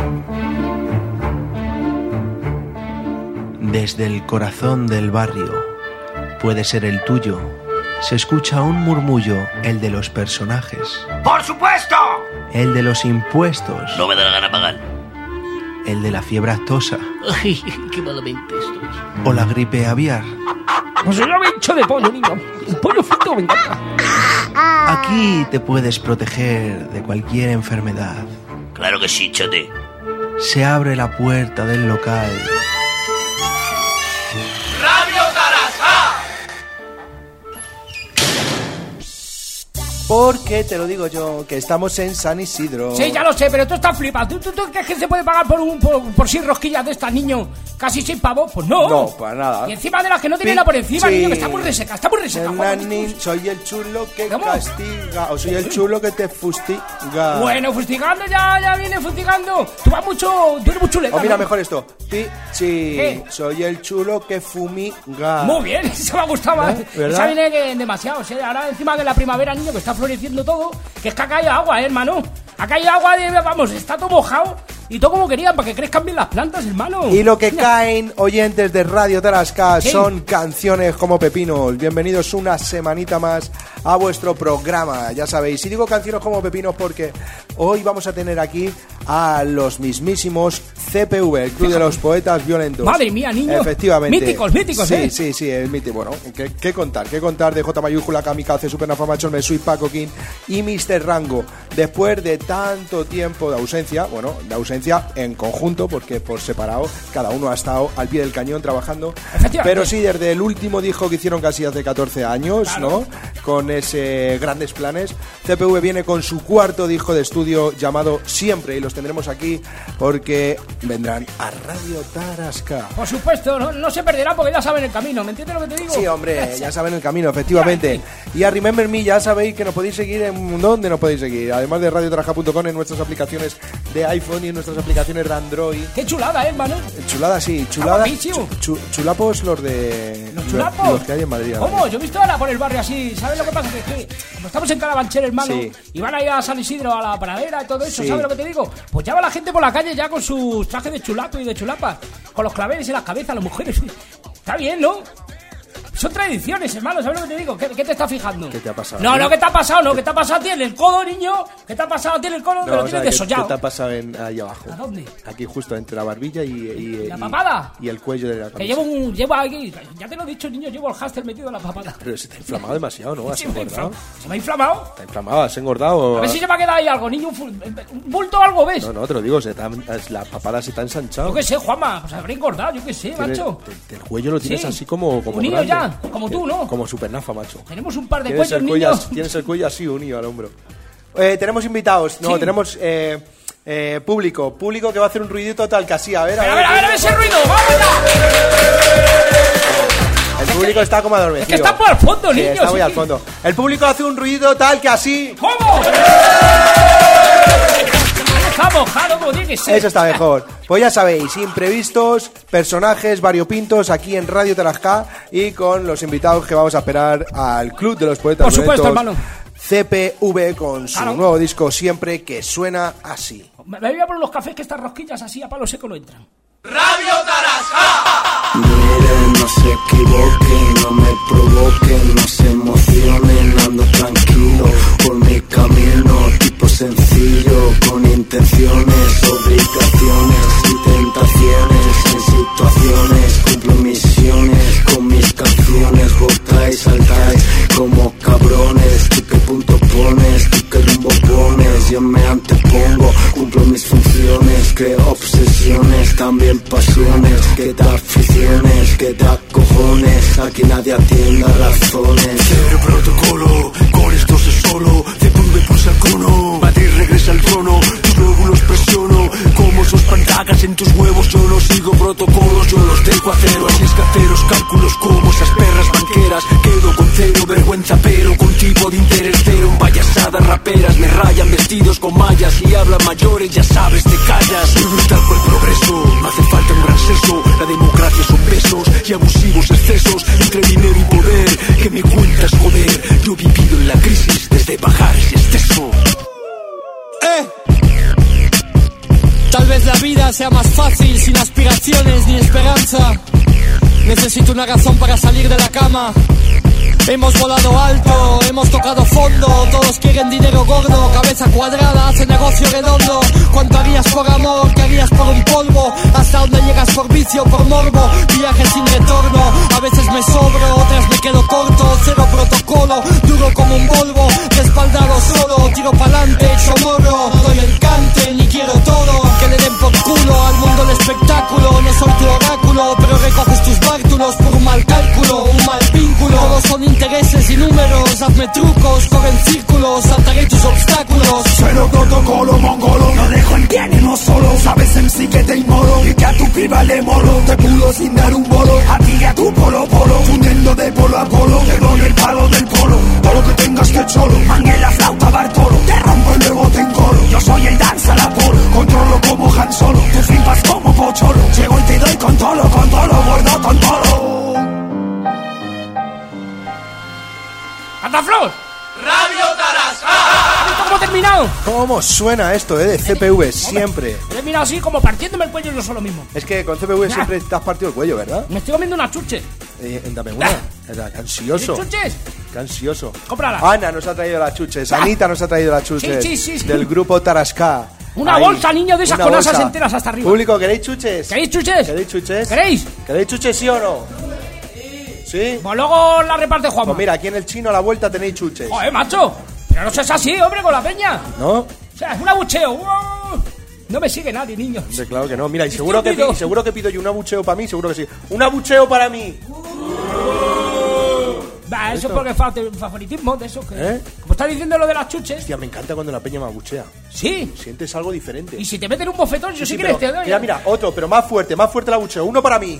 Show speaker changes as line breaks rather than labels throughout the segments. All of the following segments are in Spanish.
Desde el corazón del barrio, puede ser el tuyo, se escucha un murmullo, el de los personajes.
¡Por supuesto!
El de los impuestos.
No me da la gana pagar.
El de la fiebre aftosa.
Ay, qué malamente estoy.
O la gripe aviar.
Pues yo me he hecho de pollo, niño. El pollo frito me encanta.
Aquí te puedes proteger de cualquier enfermedad.
Claro que sí, chote.
Se abre la puerta del local.
¡Radio Tarasca!
Porque te lo digo yo, que estamos en San Isidro.
Sí, ya lo sé, pero tú estás flipado. ¿Tú crees que se puede pagar por 6 rosquillas de estas, niño? ¿Casi 6 pavos? Pues no.
No, para nada.
Y encima de las que no tienen nada por encima,
sí.
niño, que está muy reseca,
Soy el chulo que
¿Cómo?
castiga. O soy el chulo que te fustiga.
Bueno, fustigando ya viene fustigando. Tú eres muy chuleta.
O mira,
¿no?
mejor esto. Sí,
¿Qué?
soy el chulo que fumiga.
Muy bien, eso me ha gustado más.
¿Verdad?
Esa viene demasiado. Ahora encima de la primavera, niño, que está floreciendo todo, que es que ha caído agua, hermano. Ha caído agua, vamos, está todo mojado. Y todo como querían, para que crezcan bien las plantas, hermano.
Y lo que caen, oyentes de Radio Tarasca,
¿Qué?
son canciones como pepinos. Bienvenidos una semanita más a vuestro programa, ya sabéis. Y digo canciones como pepinos porque hoy vamos a tener aquí a los mismísimos CPV, el Club de los Poetas Violentos.
Madre mía, niño.
Efectivamente.
Míticos,
sí, Sí, el mítico. Bueno, ¿qué contar? ¿Qué contar de J mayúscula, Kamikaze, Supernafa Macho, Mesui, Paco King y Mr. Rango? Después de tanto tiempo de ausencia, en conjunto, porque por separado cada uno ha estado al pie del cañón trabajando, pero sí, desde el último disco que hicieron casi hace 14 años, claro, ¿no? Con ese Grandes Planes, CPV viene con su cuarto disco de estudio llamado Siempre, y los tendremos aquí porque vendrán a Radio Tarasca.
Por supuesto, no se perderán porque ya saben el camino, ¿me entiendes lo que te digo?
Sí, hombre, ya saben el camino, efectivamente. Y a Remember Me ya sabéis que nos podéis seguir en donde nos podéis seguir, además de radiotarasca.com, en nuestras aplicaciones de iPhone y en nuestras aplicaciones de Android.
Qué chulada, hermano.
Chulada, sí, chulada. Chulapos los de...
¿Los chulapos?
Los que hay en Madrid.
¿Cómo? Yo he visto ahora por el barrio así. ¿Sabes lo que pasa? Que como estamos en Carabanchel, hermano,
sí,
y van a ir a San Isidro, a la panadera y todo eso,
sí,
¿sabes lo que te digo? Pues ya va la gente por la calle ya con sus trajes de chulapo y de chulapa, con los claveles en las cabezas, las mujeres. Está bien, ¿no? Son tradiciones, hermano, ¿sabes lo que te digo? ¿Qué te está fijando?
¿Qué te ha pasado?
No, ¿qué te ha pasado? No, ¿qué te ha pasado a ti en el codo, niño? ¿Qué te ha pasado a ti en el codo?
No,
que lo tienes desollado.
¿Qué te ha pasado ahí abajo?
¿A dónde?
Aquí justo entre la barbilla y
¿la papada?
Y el cuello de la camisa.
Que llevo aquí, ya te lo he dicho, niño, llevo el hámster metido en la papada.
Pero se te ha inflamado demasiado, ¿no? ¿Has engordado?
¿Se me ha inflamado?
¿Te ha inflamado? ¿Has engordado?
A ver si se me ha quedado ahí algo, niño, un bulto o algo, ¿ves?
No, te lo digo, la papada se te ha ensanchado.
Yo qué sé, Juanma, pues habré engordado, yo qué sé, macho.
El cuello lo tienes así como
unido
grande.
Ya, como tú, ¿no?
Como Supernafa, macho.
Tenemos un par de cuellos, niños.
Tienes el cuello así unido al hombro. Tenemos invitados, no, sí, tenemos público que va a hacer un ruidito tal que así, a ver
ese ruido, vamos ya.
El público está como adormecido.
Es que está por el fondo, niños.
Está muy al fondo. El público hace un ruido tal que así.
¿Cómo? Está mojado como tiene que ser.
Eso está mejor. Pues ya sabéis, imprevistos, personajes variopintos aquí en Radio Tarasca y con los invitados que vamos a esperar al Club de los Poetas
Violentos. Por supuesto, hermano.
CPV con su nuevo disco Siempre, que suena así.
Me voy a poner los cafés que estas rosquillas así a palo seco no entran.
Radio Tarasca.
Miren, no se equivoquen, no me provoquen, no se emocionen, ando tranquilo por mi camino, tipo sencillo, con intenciones, obligaciones y tentaciones, en situaciones, cumplo misiones, con mis canciones, votáis, saltáis, como cabrones, tú qué punto pones, tú qué rumbo pones, yo me antepongo, cumplo mis funciones, creo obsesiones, también pasiones, que da aficiones, que da cojones, aquí nadie atiende a razones.
Cero protocolo, con esto sé solo, CPV pulsa el cono, Madrid regresa al trono, tus lóbulos presiono, como esos pantagas en tus huevos, yo no sigo protocolos, yo los dejo a cero, así es que haceros cálculos como esas perras banqueras, quedo con cero vergüenza pero con tipo de interés cero, en payasadas raperas me rayan vestidos con mallas y hablan mayores, ya sabes, te callas, yo brutal por el progreso, no hace falta un gran seso, la democracia son pesos y abusivos excesos, entre dinero y poder, que me cuentas joder, yo he vivido en la crisis desde bajar ese exceso.
Tal vez
vez la vida sea más fácil, sin aspiraciones ni esperanza. Necesito una razón para salir de la cama. Hemos volado alto, hemos tocado fondo. Todos quieren dinero gordo, cabeza cuadrada, hace negocio redondo. ¿Cuánto harías por amor? ¿Qué harías por un polvo? ¿Hasta dónde llegas por vicio, por morbo? Viajes sin retorno, a veces me sobro, otras me quedo corto. Cero protocolo, duro como un Volvo, respaldado solo, tiro pa'lante, hecho morro. Doy el cante, ni quiero todo, que le den por culo al mundo el espectáculo. No soy tu oráculo, pero recoges tus bártulos por un mal cálculo, un mal vínculo. Todos son intereses y números, hazme trucos, corre en círculos, saltaré tus obstáculos.
Cero protocolo, mongolo, no dejo en pie ni no solo. Sabes en sí que te inmolo y que a tu piba le molo. Te pulo sin dar un bolo, a ti y a tu polo, fundiendo de polo a polo. Te doy el palo del polo, todo lo que tengas que cholo. Mangue la flauta Bartolo, te rompo y luego te encolo. Yo soy el danza la polo, controlo como Han Solo. Tú flipas como Pocholo, llego y te doy con tolo, gordo con tolo.
¡Cantaflor!
Radio Tarasca.
¿Cómo he terminado?
¿Cómo suena esto, de CPV? Siempre.
He terminado así, como partiéndome el cuello yo solo mismo.
Es que con CPV siempre te has partido el cuello, ¿verdad?
Me estoy comiendo una chuche.
Dame una. Qué ansioso.
¿Quieres chuches?
Qué ansioso.
Cómprala.
Ana nos ha traído las chuches. Anita nos ha traído las chuches.
Sí.
Del grupo Tarasca.
Una
Ahí.
bolsa, niño, de esas
Una
con
bolsa.
asas enteras hasta arriba.
Público, ¿queréis chuches?
¿Queréis chuches?
¿Queréis chuches?
¿Queréis?
¿Queréis chuches, sí o no? ¿Sí?
Pues luego la reparte Juanma.
Pues mira, aquí en el Chino a la vuelta tenéis chuches.
Joder, macho. Pero no seas así, hombre, con la peña.
¿No?
O sea, es un abucheo. No me sigue nadie, niño.
Hombre, claro que no. Mira, y seguro que pido yo un abucheo para mí, seguro que sí. ¡Un abucheo para mí!
Va, eso es porque falta favoritismo de eso. Que... Como estás diciendo lo de las chuches.
Hostia, me encanta cuando la peña me abuchea.
Sí.
Sientes algo diferente.
Y si te meten un bofetón, yo sí que
pero,
te doy.
Mira, otro, pero más fuerte el abucheo. Uno para mí.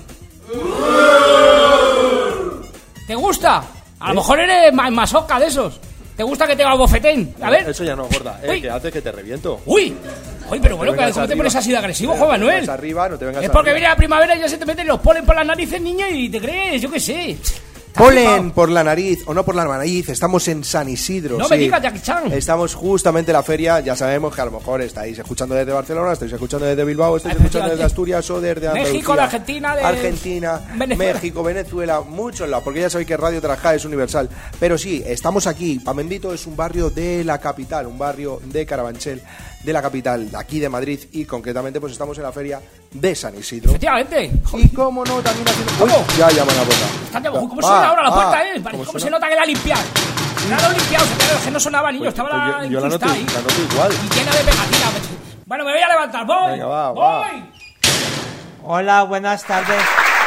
¿Te gusta? A lo mejor eres masoca de esos. ¿Te gusta que te haga bofetén? A ver.
Eso ya no, gorda. Que hace que te reviento.
¡Uy! Oye, pero bueno, ¿cómo te pones así de agresivo, Juan Manuel?
No te arriba, no te vengas
es porque
arriba.
viene la primavera y ya se te meten los polen por las narices, niño, y te crees, yo qué sé.
Polen por la nariz o no por la nariz, estamos en San Isidro.
No me digas, Jackie Chan.
Estamos justamente en la feria, ya sabemos que a lo mejor estáis escuchando desde Barcelona, estáis escuchando desde Bilbao, estáis escuchando desde Asturias o desde Andalucía.
México, de Argentina,
Venezuela. México, Venezuela, muchos lados, porque ya sabéis que Radio Tarasca es universal. Pero sí, estamos aquí. Pamendito es un barrio de la capital, un barrio de Carabanchel, de la capital, de aquí de Madrid, y concretamente pues estamos en la feria de San Isidro.
Efectivamente.
Y cómo no, también haciendo...
¿Cómo?
Ya llaman a la puerta.
¿Cómo suena ahora la puerta, ¿Cómo se nota que la ha limpiado? La ha limpiado, es que no sonaba, niño, estaba la
yo la noto igual.
Y llena de pegatina. Bueno, me voy a levantar, voy.
Venga, va.
Hola, buenas tardes.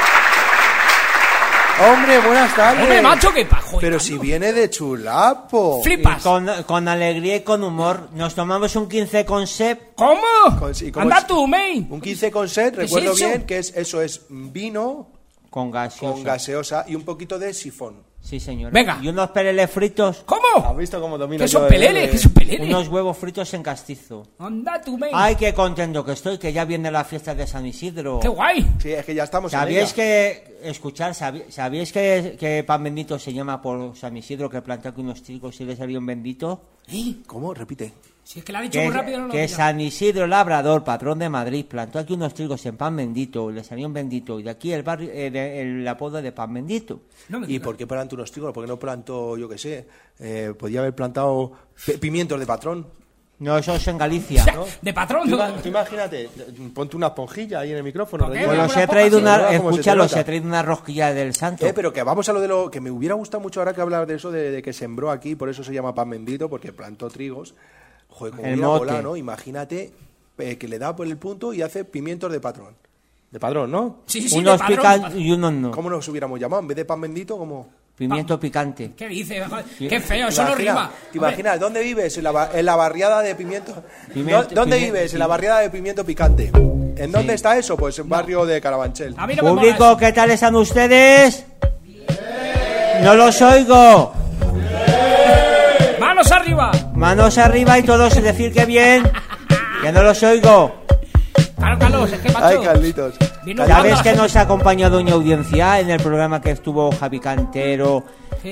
Hombre, buenas tardes.
Hombre, macho, qué pajo.
Pero si viene de Chulapo.
Flipas.
Con alegría y con humor. Nos tomamos un 15 con sep.
¿Cómo? Anda
es?
tú, mate.
Un 15 con sep, recuerdo bien que eso es vino
con
gaseosa y un poquito de sifón.
Sí, señor.
Venga.
Y unos peleles fritos.
¿Cómo?
¿Has visto cómo domina?
¿Qué son peleles? ¿Qué son peleles?
Unos huevos fritos en castizo.
Anda tú, mate.
Ay, qué contento que estoy, que ya viene la fiesta de San Isidro.
¡Qué guay!
Sí, es que ya estamos
¿Sabíais ¿Sabíais que pan bendito se llama por San Isidro, que plantó aquí unos trigos y le salió un bendito?
¿Cómo? Repite.
Si es que lo ha dicho muy rápido, no lo
que San Isidro Labrador, patrón de Madrid, plantó aquí unos trigos en pan bendito, le salió un bendito, y de aquí el barrio, el apodo de pan bendito.
¿Y por qué plantó unos trigos? ¿Por qué no plantó, yo qué sé, podía haber plantado pimientos de patrón?
No, eso es en Galicia, ¿no?
De patrón.
Tú imagínate, ponte una esponjilla ahí en el micrófono.
Pues los he traído he traído una rosquilla del santo.
Pero que vamos a lo de lo que me hubiera gustado mucho ahora que hablar de eso, de que sembró aquí, por eso se llama pan bendito, porque plantó trigos. Joder, como hubiera volado, ¿no? Imagínate que le da por el punto y hace pimientos de patrón. De padrón, ¿no?
Sí,
unos pican y unos no.
¿Cómo nos hubiéramos llamado? En vez de pan bendito, ¿cómo?
Pimiento picante.
¿Qué dices? Qué feo, eso no rima.
¿Te imaginas? ¿Dónde vives? En la barriada de pimiento. ¿Dónde vives? En la barriada de pimiento picante. ¿En dónde está eso? Pues en barrio de Carabanchel.
Público, ¿qué tal están ustedes? No los oigo.
¡Manos arriba!
Manos arriba y todos decir que bien. Que no los oigo.
Carlos, es que macho.
Ay, Carlitos.
Ya ves que nos ha acompañado doña Audiencia en el programa que estuvo Javi Cantero,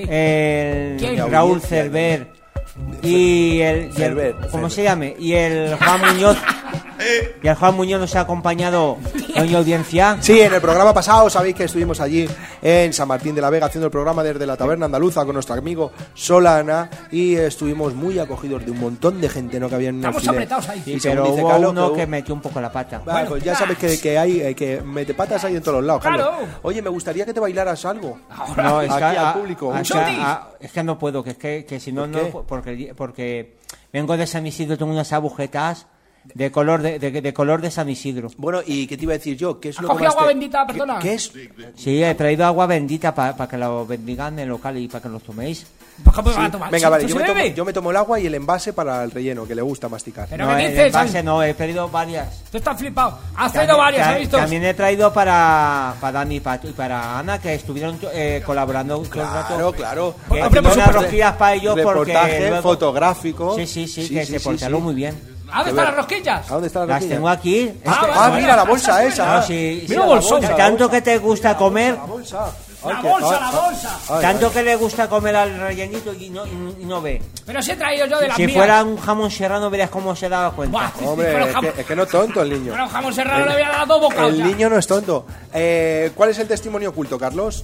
Raúl Cerver y el ¿cómo se llama? Y el Juan Muñoz. Y el Juan Muñoz nos ha acompañado en la audiencia.
Sí, en el programa pasado sabéis que estuvimos allí en San Martín de la Vega haciendo el programa desde la taberna andaluza con nuestro amigo Solana y estuvimos muy acogidos de un montón de gente, ¿no? Que había en
Estamos
cine.
apretados ahí.
Sí,
Y según
pero
dice
hubo
Carlos,
uno
hubo-
que metió un poco la pata.
Vale, pues ya sabes que hay que mete patas ahí en todos los lados, Carlos.
Claro.
Oye, me gustaría que te bailaras algo.
No, es que,
Aquí al público.
es que no puedo, que si no,
¿Por qué?
no, porque vengo de San Isidro, tengo unas agujetas de color de color de San Isidro.
Bueno, ¿y qué te iba a decir yo? ¿Qué es
¿Has
lo que
cogido
más
agua
te-
bendita, perdona?
¿Qué es?
Sí, he traído agua bendita para que lo bendigan en el local y para que lo toméis.
Pues, ¿cómo van a tomar?
Venga, vale,
¿Tú
yo
se bebe?
me tomo el agua y el envase para el relleno, que le gusta masticar.
Pero
No,
¿qué
el
dices?
envase no, he pedido varias.
Tú estás flipado. Has traído varias, ¿has visto?
También he traído para Dani y para Ana, que estuvieron colaborando todo el rato.
Claro.
Que
Hombre, por
unas
supuesto.
rosquillas para ellos porque
Reportaje
luego-
fotográfico.
Sí, que se portaron muy bien.
¿A dónde están las rosquillas?
¿A dónde está la
Las
rosquilla?
tengo aquí.
vale.
Mira la bolsa esa.
No, sí,
Mira
sí,
bolsón.
la
tanto
bolsa.
que te gusta comer,
La bolsa.
La
Ay, que-
bolsa,
ay,
la
ay,
bolsa.
ay,
tanto
ay.
que le gusta comer al rellenito y no ve.
Pero si he traído yo de las
Si
mías.
fuera un jamón serrano verás cómo se daba cuenta.
Buah,
Hombre,
con los
es que no es tonto el niño.
Con los jamón serrano le había dado dos bocados
El
ya.
niño no es tonto. ¿Cuál es el testimonio oculto, Carlos?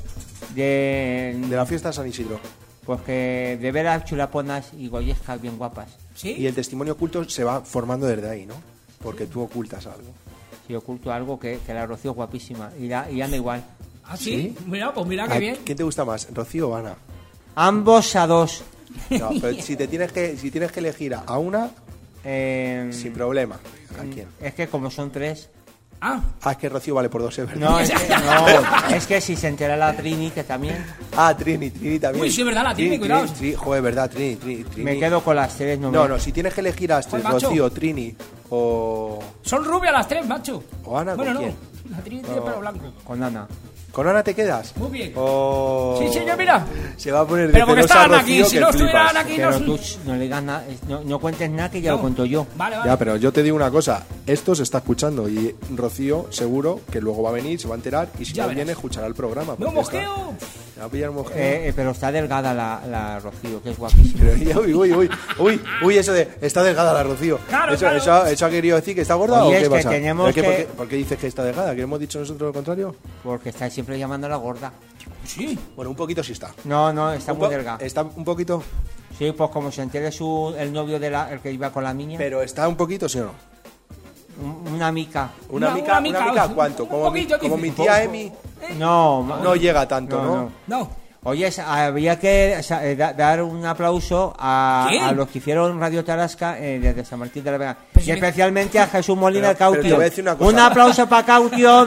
De
De la fiesta de San Isidro.
pues que de ver a chulaponas y goyescas bien guapas.
Y
¿Sí?
el testimonio oculto se va formando desde ahí, ¿no? Porque tú ocultas algo.
Si oculto algo que la Rocío es guapísima y anda igual.
¿Ah, sí? Mira, pues mira qué
Ay,
bien.
¿Quién te gusta más, Rocío o Ana?
Ambos a dos.
No, pero si tienes que elegir a una, sin problema. ¿A quién?
Es que como son tres.
Ah,
Es que Rocío vale por dos, ¿verdad?
No, es que si se entera la Trini, que también
Trini también.
Uy, sí, es verdad, la Trini, cuidado.
Joder, verdad, Trini.
me quedo con las tres.
No, si tienes que elegir a Astrid,
Joder, macho.
Rocío, Trini o
son rubias las tres, macho.
¿O Ana,
Bueno,
con
no.
quién?
La Trini tiene pelo blanco.
Con Ana.
¿Con Ana te quedas?
Muy bien.
Oh.
Sí, señor, mira.
Se va a poner de
Pero porque
celosa
está Ana aquí,
Rocío,
si
que
no estuviera
flipas.
Ana aquí,
Pero
no.
tú no le digas nada, no cuentes nada que ya lo cuento yo.
Vale, vale.
Ya, pero yo te digo una cosa, esto se está escuchando y Rocío seguro que luego va a venir, se va a enterar y si
Ya
no
verás.
viene escuchará el programa.
No,
porque está-
mosqueo.
Se va a pillar un mosqueo.
Pero está delgada la Rocío, que es guapísima.
Pero, uy, eso de está delgada la Rocío.
Claro,
eso,
claro.
eso ha querido decir que está gorda
Oye,
o qué
es que
pasa?
tenemos
¿Pero
que-
¿Por qué dices que está delgada? ¿Que hemos dicho nosotros lo contrario?
Porque está siempre llamando a la gorda.
Sí.
Bueno, un poquito sí está.
No, está
Un
muy
po-
delgada.
Está un poquito,
Sí, pues como se entere el novio el que iba con la niña,
pero está un poquito, ¿sí o no?
una mica.
Una
Una
mica,
mica,
¿cuánto?
un
Como
poquito,
como
dice.
mi tía Emi no llega tanto, ¿no?
No.
Oye, había que dar un aplauso a
¿Quién?
los que hicieron Radio Tarasca desde San Martín de la Vega.
Pues
Y
si me-
especialmente a Jesús Molina
Pero te
Caution.
voy a decir una cosa.
Un aplauso para Caution,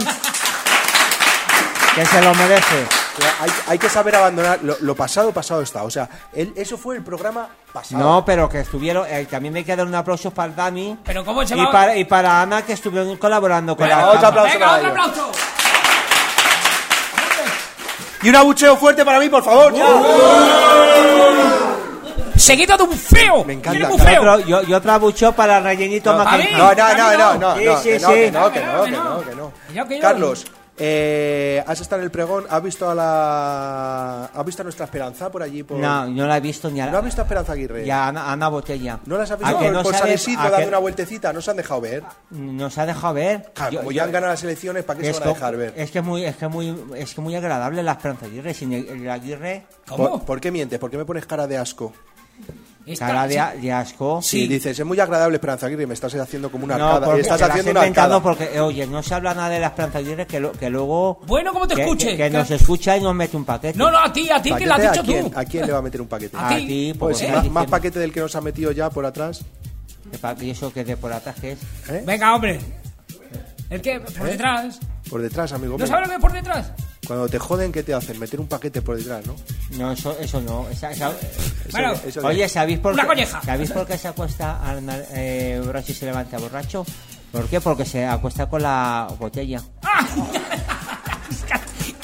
que se lo merece.
Hay que saber abandonar lo pasado está. O sea, eso fue el programa pasado.
No, pero que estuvieron. También me queda un aplauso para Dami
Pero ¿cómo se
y
va?
para Ana, que estuvieron colaborando con
Venga,
la
otro
cámara.
aplauso
Venga,
para
otro
ellos.
aplauso.
Y un abucheo fuerte para mí, por favor.
Seguido de un feo.
Me encanta.
Tiene un feo.
Y otro abucho para Rellenito
No,
Mackenzie.
a
No,
mí.
Sí, sí, sí.
que no.
Que no.
Carlos, has estado en el pregón, ¿has visto a nuestra Esperanza por allí?
No la he visto ni a
¿No has visto a Esperanza Aguirre?
y a Ana Botella.
¿No las has
¿A
visto
que no
por San
sabes-
Isidro
a
dando
que
una vueltecita? ¿No se han dejado ver?
Nos ha dejado ver.
Claro, como ya han ganado las elecciones, ¿para qué se van a dejar ver?
Es que es muy agradable la Esperanza Aguirre. Sin el Aguirre,
¿Cómo?
¿Por qué mientes? ¿Por qué me pones cara de asco?
Esta-
cara de asco.
Sí, dices, es muy agradable Esperanza Aguirre y me estás haciendo como una
No,
arcada.
porque
Estás
te la has
haciendo una
inventado
arcada.
porque, oye, no se habla nada de la Esperanza Aguirre que luego...
Bueno, ¿cómo te escuche?
Que nos escucha y nos mete un paquete.
No, a ti que
¿Paquete
lo has
a
dicho
quién?
tú.
¿A quién le va a meter un paquete?
A
A
ti.
ti,
Pues
porque
más paquete del que nos ha metido ya por atrás.
¿Y eso que de por atrás que es?
¿Eh?
Venga, hombre. El que por detrás.
Por detrás, amigo
¿No
mío.
sabes lo que es por detrás?
Cuando te joden, ¿qué te hacen? Meter un paquete por detrás, ¿no?
No, eso no.
Bueno,
Eso de-
Oye, ¿sabéis por
Una
qué?
colleja.
¿Sabéis por qué se acuesta borracho y se levanta borracho? ¿Por qué? Porque se acuesta con la botella.
¡Ah!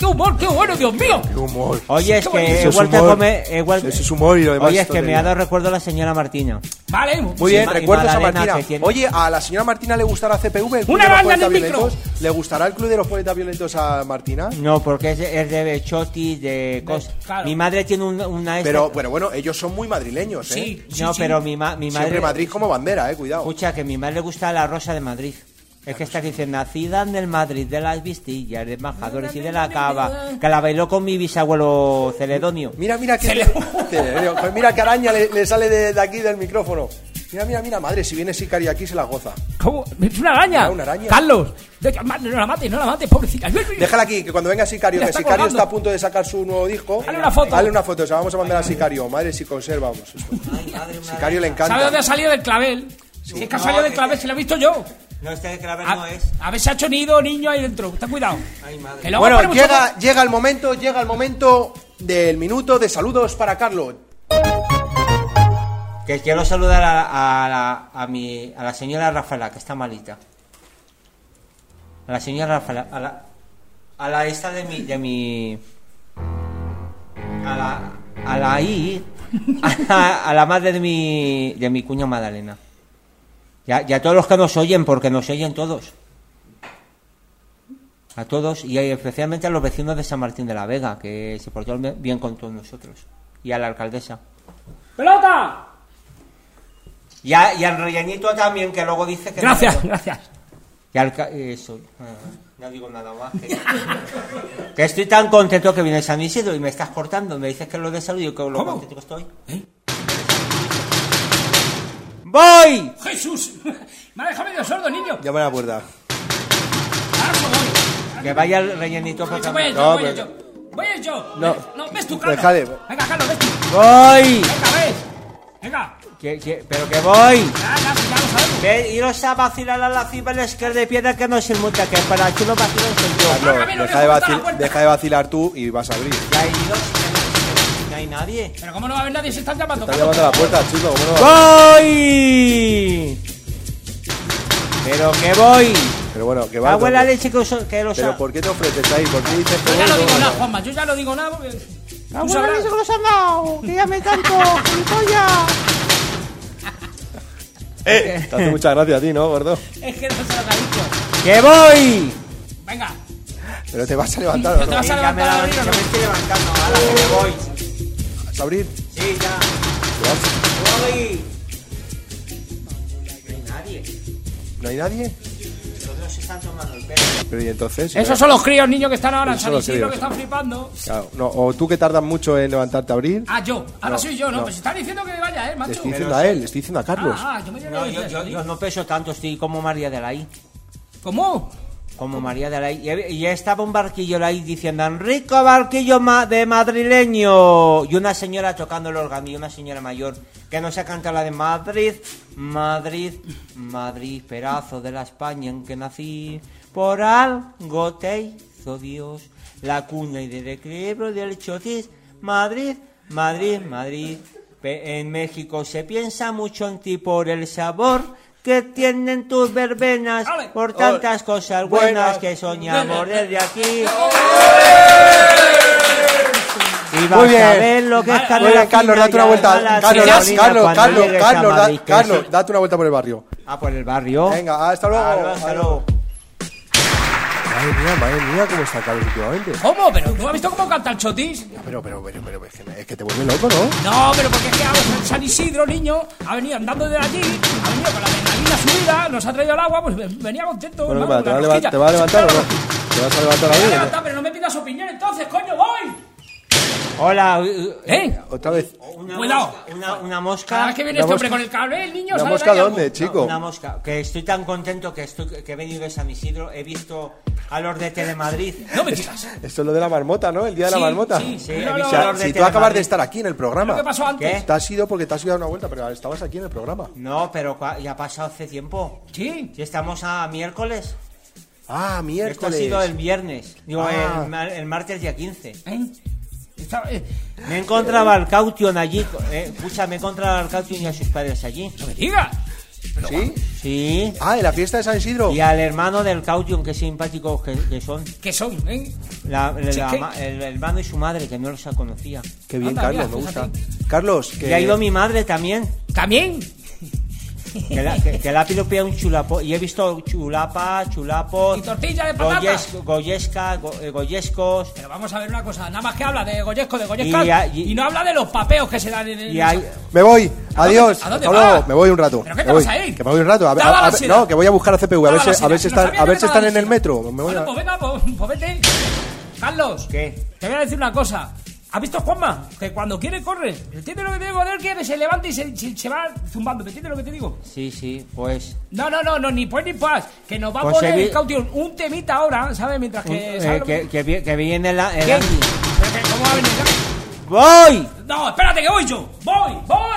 qué humor, qué bueno, Dios mío.
Qué humor.
Oye, es
Qué
que
bonito.
he vuelto a comer...
Eso es humor y lo demás
Oye,
es
es que me
tontería.
ha dado recuerdo la señora Martina.
Vale,
Muy bien,
y
recuerdos a
Magdalena,
Martina.
que tiene-
Oye, ¿a la señora Martina le gustará CPV? ¿El Club
¡Una
de los
araña en
Poetas
el micro!
Violentos? ¿Le gustará el Club de los Poetas Violentos a Martina?
No, porque es de chotis, de cosas.
claro.
Mi madre tiene una...
Pero bueno, ellos son muy madrileños, ¿eh?
Sí, sí,
No,
sí.
pero mi madre...
Siempre Madrid como bandera, cuidado.
Escucha, que a mi madre le gusta la Rosa de Madrid. Es que está aquí diciendo, nacida en el Madrid de las Vistillas, de embajadores y de la Cava, que la bailó con mi bisabuelo Celedonio.
Mira que pues mira que araña le sale de aquí del micrófono. Mira, madre, si viene Sicario aquí se la goza.
¿Cómo? ¿Es una araña?
Mira, una araña.
Carlos, no la mates, pobrecita.
Déjala aquí, que cuando venga Sicario,
Mira,
que
está
Sicario
colgando.
está a punto de sacar su nuevo disco.
Dale una foto.
Dale una foto, se la vamos a mandar a Sicario. Madre, si conservamos. Sicario le encanta.
¿Sabes dónde ha salido del clavel? Si es que ha salido del clavel, si lo he visto yo.
No, este clavel
A,
no es.
a ver si ha hecho nido niño ahí dentro. Ten cuidado.
Ay, madre.
Que luego
Bueno,
ponemos
llega el momento del minuto de saludos para Carlos.
Que quiero saludar a la señora Rafaela, que está malita. A la señora Rafaela, a la esta de mi a la madre de mi cuña Magdalena. Y a todos los que nos oyen, porque nos oyen todos. A todos, y especialmente a los vecinos de San Martín de la Vega, que se portaron bien con todos nosotros. Y a la alcaldesa.
¡Pelota!
Y al rellenito también, que luego dice que...
Gracias.
Y eso, no digo nada más. Que estoy tan contento que viene San Isidro y me estás cortando. Me dices que lo de salud y que lo
¿Cómo?
contento que estoy. ¡Voy!
¡Jesús! Me ha dejado medio sordo, niño.
Llama a la puerta.
Ahora voy.
Que vaya el rellenito por
Voy
No,
yo.
No.
No, ves tú, Carlos.
Déjale.
Venga, Carlos, ves tú.
¡Voy!
Venga, ves. Venga.
Pero que voy.
Ya lo sabemos.
Ve, iros a vacilar a la cibeles que es de piedra que no es el muta, que para chulo vacilar soy yo.
Carlos,
Camilo,
deja de vacilar tú y vas a abrir.
Ya iros, no hay nadie.
Pero ¿cómo no va a haber nadie si están llamando?
Está llamando a la puerta, chico. ¿Cómo no va?
¡Voy! Pero que voy.
Pero bueno, que va.
Abuela leche que los
Pero ¿por qué te ofreces ahí? ¿Por qué dices que
Yo ya no digo
no?
nada, Juanma. Yo ya no digo nada porque... Tú
Abuela
sabrás.
leche que los han dado. Que llame tanto, gilipollas.
Te hace mucha gracia a ti, ¿no, gordo?
Es que no se lo ha dicho.
¡Que voy!
Venga.
Pero te vas a levantar, ¿o
Te
no?
vas a
Ya me
levantar a abrir o
me
no.
estoy levantando. Ahora que me voy.
¿Vas a abrir?
Sí, ya.
¿Te vas?
Voy. No hay nadie.
¿No hay nadie?
Todos se están tomando el pelo.
Pero ¿y entonces?
Esos son los críos, niños, que están ahora en
Esos
San
son los
Isidro,
críos.
que están flipando.
Claro, no, o tú que tardas mucho en levantarte a abrir.
Ah, yo. Ahora
No,
soy yo, ¿no?
no.
Pues están diciendo que vaya,
Le
macho.
estoy diciendo a él, le estoy diciendo a Carlos.
Yo me llevo
No,
de
yo no peso tanto, estoy como María de la I.
¿Cómo?
Como María de la I. Y estaba un barquillo ahí diciendo, Enrico Barquillo de madrileño. Y una señora tocando el órgano, y una señora mayor, que no se canta la de Madrid, Madrid, Madrid, pedazo de la España en que nací. Por algo te hizo Dios, la cuna y del equilibrio del chotis. Madrid, Madrid, Madrid. En México se piensa mucho en ti por el sabor que tienen tus verbenas,
¡Ale!
por tantas cosas buenas que soñamos desde aquí. Y vas
Muy bien.
a ver lo que es
Muy bien, Carlos, date una vuelta. Carlos, date una vuelta por el barrio.
Ah, por el barrio.
Venga, hasta luego.
Hasta luego.
Madre mía, cómo está Carlos últimamente.
¿Cómo? ¿Pero tú has visto cómo canta el chotis?
Pero, es que te vuelve loco, ¿no?
No, pero porque es que en San Isidro, niño, ha venido andando de allí, ha venido con la adrenalina subida, nos ha traído el agua, pues venía contento.
Bueno,
hermano,
¿te
la
vas
rosquilla.
a levantar o no?
Claro,
¿Te vas a levantar
me voy a
ahí?
levantar, pero no me pidas opinión entonces, coño, voy.
Hola.
Otra vez.
Cuidado.
Una mosca.
Cada vez que viene
Una
este hombre
mosca.
con el cable, el niño
¿Una
sale
mosca
de ahí
dónde,
algo.
chico?
Una mosca. Que estoy tan contento que he venido de San Isidro. He visto a los de Telemadrid.
No me digas.
Esto es lo de la marmota, ¿no? El día de la
Sí,
marmota.
sí, sí.
he
No,
visto
no,
a
O
los
sea,
de
si tú acabas
Telemadrid.
de estar aquí en el programa.
¿Qué pasó antes?
¿Qué?
Te has ido porque te has ido a dar una vuelta, pero estabas aquí en el programa.
No, pero ya ha pasado hace tiempo.
Sí.
Si estamos a miércoles.
Ah,
Esto ha
miércoles.
sido el viernes. Digo,
Ah.
el martes día 15.
¿Eh?
Me encontraba al Caution allí. Escucha, me encontraba al Caution y a sus padres allí.
No me digas.
¿Sí?
Sí.
Ah, de la fiesta de San Isidro.
Y al hermano del Caution, qué simpáticos que son.
¿Qué son, eh?
El hermano y su madre, que no los conocía.
Qué bien,
Anda,
Carlos,
mira,
me gusta.
fíjate.
Carlos, que...
Y ha ido mi madre también.
¿También?
Que la piropea un chulapo. Y he visto chulapos.
Y tortilla de patata.
Goyescos.
Pero vamos a ver una cosa, nada más que habla de Goyesco, de Goyescas, y no habla de los papeos que se dan en el...
Me voy, adiós.
¿A dónde
Hasta luego,
vas?
me voy un rato.
¿Pero qué te
Me voy.
vas a ir?
Que me voy un rato. A ver,
Dale a la basura.
no, que voy a buscar a CPU, a ver si están en el metro. Me voy
Bueno,
a...
pues venga, pues vete. Carlos,
¿Qué?
te voy a decir una cosa. ¿Has visto a Juanma? Que cuando quiere, corre. ¿Entiendes lo que te digo? Cuando él quiere, se levanta y se va zumbando. ¿Me entiendes lo que te digo?
Sí, pues.
No, ni pues ni pas. Que nos va a
Pues
poner
he
el
vi-
Caution un temita ahora, ¿sabes? Mientras que... ¿sabes lo
Que viene el
¿Qué?
Andy.
¿Pero qué? ¿Cómo va a venir?
¡Voy!
No, espérate, que voy yo. Voy.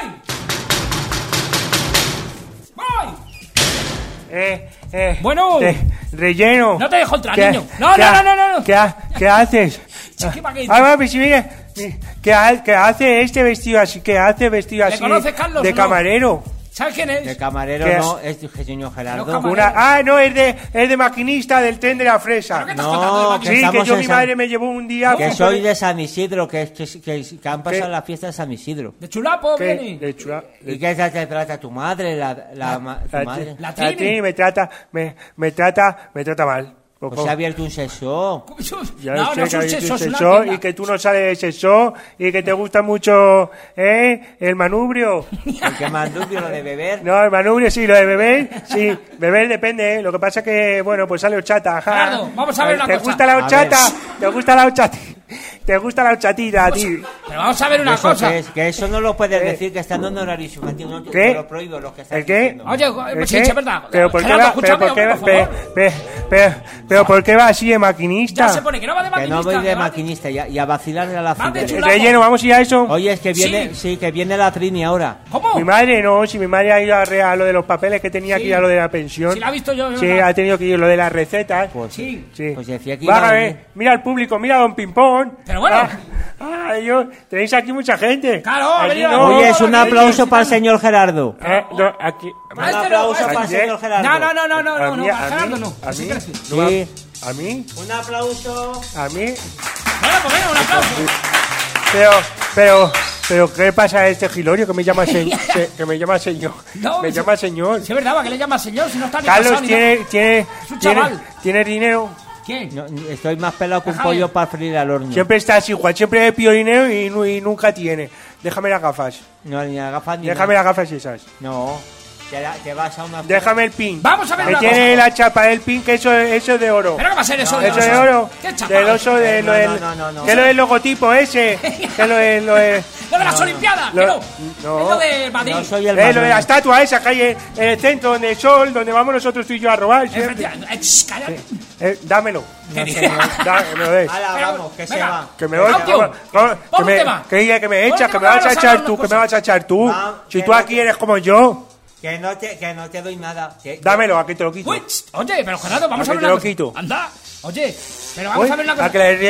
Bueno.
Relleno.
No te dejo entrar,
¿Qué-
niño. No.
¿Qué haces?
Chiquipa, que...
Pues mire, ¿qué hace este vestido así? ¿Qué hace vestido
¿Le
así
conoces, Carlos,
de
o no?
camarero?
¿Sabes quién es?
De camarero
¿Qué?
no, es el señor Gerardo.
No, camarero.
No, es de maquinista del tren de la fresa.
¿Pero qué estás contando de
No, que
Sí, que
estamos
yo
en
mi
San-
madre me llevó un día.
Que soy de San Isidro, que han pasado
¿Qué?
la fiesta de San Isidro.
De chulapo,
¿Qué?
Benny.
De chula-
¿Y qué te trata tu madre, tu madre?
La
La
Trini.
Trini me trata mal.
Pues se ha abierto un sexo.
Ya
No,
sé
no es
que
un
hay
sexo, es una
sexo,
tienda.
y que tú no sales de sexo y que te gusta mucho el manubrio.
El que mandubio lo de beber.
No, el manubrio sí, lo de beber, sí, beber depende, Lo que pasa es que, bueno, pues sale horchata. ajá.
Gerardo, vamos a ver una
¿Te
cosa.
gusta la
A
horchata? ¿Te gusta la horchata? ¿Te gusta la horchatita a ti?
Pero vamos a ver una
Eso
cosa.
que eso no lo puedes decir, que estando en horario infantil. No,
¿Qué?
te lo prohíbo, los que están
¿El qué?
diciendo.
Oye,
¿El
pues sí,
qué?
es verdad.
¿Pero por qué
Gerardo,
va,
escúchame, hombre, por favor.
pero por qué va así de maquinista?
Ya se pone que no va de
Que no
maquinista.
voy de
que va
maquinista y a vacilarle a la
Va de
Fidel.
chula-
Relleno, vamos a ir a eso.
Oye, es que viene,
Sí.
que viene la Trini ahora.
¿Cómo?
Mi madre no, si mi madre ha ido a lo de los papeles que tenía
Sí.
que ir a lo de la pensión.
Si la he visto yo, es
Sí,
verdad.
ha tenido que ir lo de las recetas.
Pues
Sí.
Sí.
Pues decía que
Va
iba
a
a
ver,
venir.
mira al público, mira a Don Pimpón.
Pero bueno.
Tenéis aquí mucha gente.
Claro, ha
Aquí
venido-
no.
Oye, es un
Hola,
aplauso para el señor Gerardo.
No, aquí.
Un
Maestro,
aplauso
maestro.
para el señor Gerardo.
No,
A
no,
mí,
para
a
Gerardo
mí,
no.
a
¿Sí
mí,
crees?
Sí.
a mí,
Un aplauso.
a mí.
Bueno, pues venga, un aplauso.
Pero ¿qué pasa a este Gilorio que me llama que me llama señor?
No,
Me llama señor.
Si es verdad, ¿para qué le llamas señor si no está ni
Carlos
casado ni nada? Es un chaval.
tiene dinero.
¿Quién?
No, estoy más pelado que un
Déjame.
pollo para freír al horno.
Siempre estás igual, siempre le pido dinero y nunca tiene. Déjame las gafas.
No, ni las gafas ni
Déjame
nada.
las gafas esas.
No, te vas a una...
Déjame el pin.
Vamos a ver
Que
una
tiene
cosa.
la chapa del pin, que eso es de oro.
¿Pero qué va a ser eso?
Eso de oro.
¿Qué chaval?
Del oso de lo del.
No.
Que es lo del logotipo ese. Que lo del.
¡Lo de las Olimpiadas!
Lo-
¡Que no!
no.
Es lo de Madrid.
No soy el
Lo de la
Manuel.
estatua esa que hay en el centro, donde el sol, donde vamos nosotros tú y yo a robar. siempre.
Efectivamente. Cállate.
Dámelo.
¿Qué dices?
Me lo des.
Hala,
Pero,
vamos, que se
venga.
va.
Que me voy.
Caution,
Que
un tema.
que me echas,
Ponte
que me vas a
vamos a
echar
hablar
tú,
unas
que me vas a echar tú.
Va,
Si
que
tú
no
aquí
te-
eres como yo,
Que no te doy nada.
dámelo, aquí te lo quito.
Uy, oye, pero Gerardo, vamos a
Aquí
ver
te
una
lo
cosa.
quito.
Anda, oye, pero vamos
Uy,
a ver una cosa.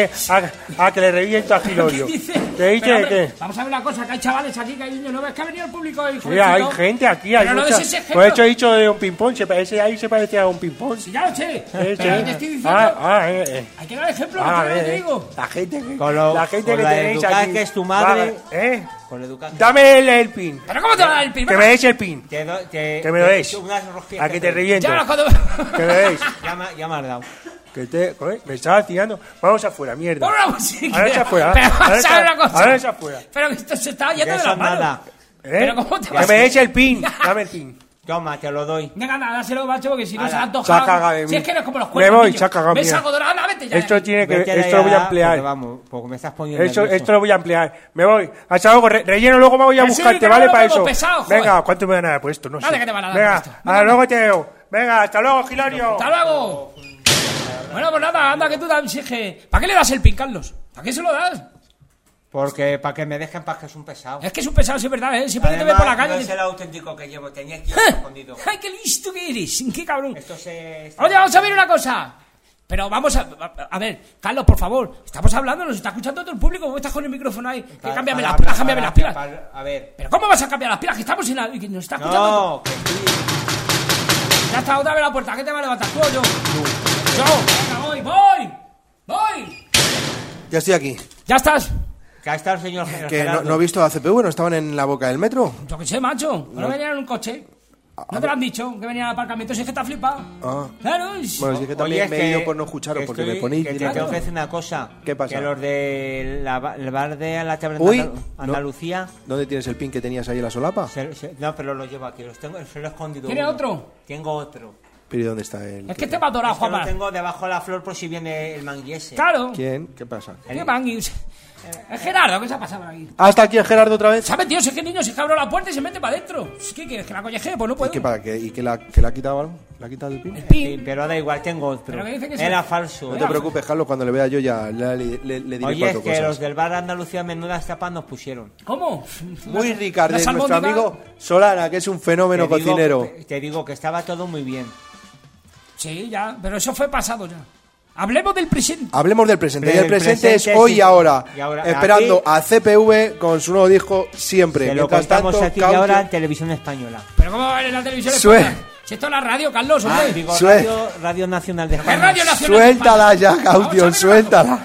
a que le reviento a Gilorio.
¿Qué dice?
¿Qué
Pero,
dice?
hombre,
¿Qué?
Vamos a ver una cosa, que hay chavales aquí, que hay niños, ¿no ves que ha venido el público? Y
Mira, hay gente aquí, hay
Pero no
mucha.
des ese ejemplo.
Por eso he dicho de un ping-pong, ahí se parece a un ping-pong.
Si ya lo sé, pero
Sí.
te estoy diciendo,
Ah,
hay que dar ejemplo,
a
¿no te
ver,
digo?
la gente que,
Con lo-
la gente
con
que
la
tenéis
educada
aquí.
que es tu madre.
Va,
Con la educación.
Dame el pin.
¿Pero cómo te va a dar el pin?
Que me des el pin.
Que
me lo des.
Unas rosquillas
A que te
doy.
reviento.
Ya, cuando...
Que me des.
Ya me has dado.
Joder, me estabas tirando. Vamos afuera, mierda.
Pon una música.
Ahora echa afuera.
Pero
Ahora
vamos a ver una cosa.
Ahora echa afuera.
Pero que esto se está yendo
De
de
eso
las manos.
nada.
Pero ¿cómo te
Que
vas
me
a-
des el pin. Dame el pin.
Toma, te lo doy.
Venga, nada, dáselo, macho, porque si no
Ala.
se ha
Se ha
antojado.
cagado de
Si
mí.
es que eres como los
Me
cuernos,
voy,
niño.
se ha cagado
¿Ves
mía.
algo dorado? Anda, vete ya.
Esto tiene que.
Vete
Esto lo voy a
ya,
emplear.
porque vamos, porque me estás poniendo
Esto
nervioso.
lo voy a emplear. Me voy. Hasta luego. Relleno, luego me voy a
Que sí,
buscarte,
que
¿vale?
no,
Para
no,
eso.
pesado, joder.
Venga, ¿cuánto me van a dar por esto? No sé.
Vale, que te van a dar
Venga,
por esto.
hasta luego te veo. Venga, hasta luego, Gilorio.
¡Hasta luego! Bueno, pues nada, anda, que tú también exige. ¿Para qué le das el pin, Carlos? ¿Para qué se lo das?
Porque para que me dejen paz, que es un pesado.
Es que es un pesado, sí es verdad, ¿eh? Siempre que te ve
Además,
por la calle.
no es el auténtico que llevo, tenía que ir
¡Ah!
escondido.
¡Ay, qué listo que eres! ¡Qué cabrón!
Esto se...
Oye, vamos a ver una cosa. Pero vamos a ver, Carlos, por favor, estamos hablando, nos está escuchando todo el público, ¿cómo estás con el micrófono ahí? Que cámbiame las pilas, cámbiame las pilas.
A ver.
¿Pero cómo vas a cambiar las pilas? Que estamos en la... que nos está escuchando...
No,
Ya está, otra vez la puerta, ¿qué te va a levantar tú o yo? Yo, venga, voy.
Ya estoy aquí.
¿Ya estás?
Que ha estado el señor
Que
Gerardo.
no he visto a CPU, ¿no estaban en la boca del metro?
Yo qué sé, macho, no venían en un coche. ¿No te lo han dicho? Que venían al aparcamiento, si es que está flipado.
Ah.
Claro.
Bueno, sí que también
Oye,
me he ido por no escucharos, porque me ponéis...
Que te tengo que decir una cosa.
¿Qué pasa?
Que los del bar de la taberna
Uy,
Andalucía...
¿Dónde tienes el pin que tenías ahí en la solapa?
No, pero lo llevo aquí, se lo he escondido.
¿Tiene
uno.
otro?
Tengo otro.
¿Pero y dónde está él?
Es que te va a adorar,
Esto lo
Juanma.
tengo debajo de la flor por si viene el manguiese.
Claro.
¿Quién? ¿Qué pasa?
¿Qué manguis? Es Gerardo, ¿qué se ha pasado por aquí?
¿Hasta aquí el Gerardo otra vez?
¿Sabes, tío? Si es que el niño se abre la puerta y se mete para adentro. ¿Qué quieres? ¿Que la colleje? Pues no puedo.
¿Y qué para qué? ¿Y que le ha quitado algo? ¿Le ha quitado el pin?
Sí, pero da igual, tengo otro.
Pero que dice que
Era
sí.
falso.
No te preocupes, Carlos, cuando le vea yo ya le diré
Oye,
cuatro
es que
cosas.
los del bar Andalucía menudas tapas nos pusieron.
¿Cómo?
Muy Ricardo,
Las
nuestro
albóndigas.
amigo Solana, que es un fenómeno cocinero.
Te digo que estaba todo muy bien.
Sí, ya, pero eso fue pasado ya. Hablemos del presente.
Hablemos del presente. Y
Del
el presente es
presente,
hoy
sí.
y ahora.
Y ahora,
Esperando
aquí-
a CPV con su nuevo disco Siempre.
Te lo
Mientras
contamos
tanto,
aquí y
Caution-
ahora en Televisión Española.
¿Pero cómo va a ver en la televisión
Sue-
española? Si esto es la radio, Carlos, hombre.
Digo,
Sue-
Radio Nacional de
¿Qué
España.
radio nacional?
Suéltala ya,
Vamos a
Caution,
ver,
suéltala.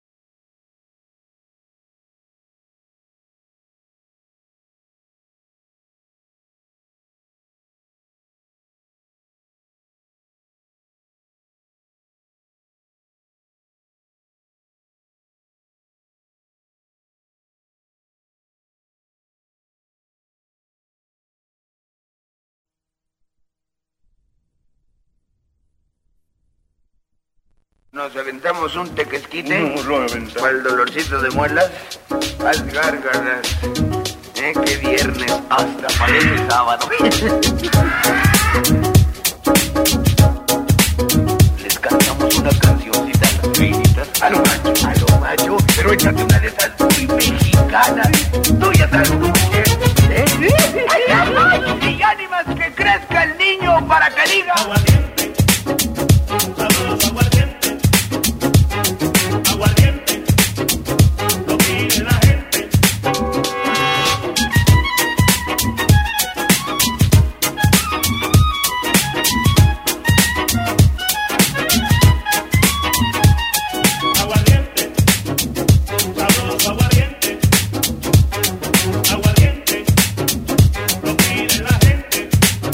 Nos aventamos un tequesquite para el dolorcito de muelas, haz gárgaras, que viernes hasta parece sábado. Les cantamos una cancioncita a las reinitas, a lo macho, pero échate una de esas muy mexicanas. Tú ya sabes cómo es, y ánimas que crezca el niño para que diga.
Lo pide la gente. Aguardiente, sabroso aguardiente. Aguardiente, lo pide la gente.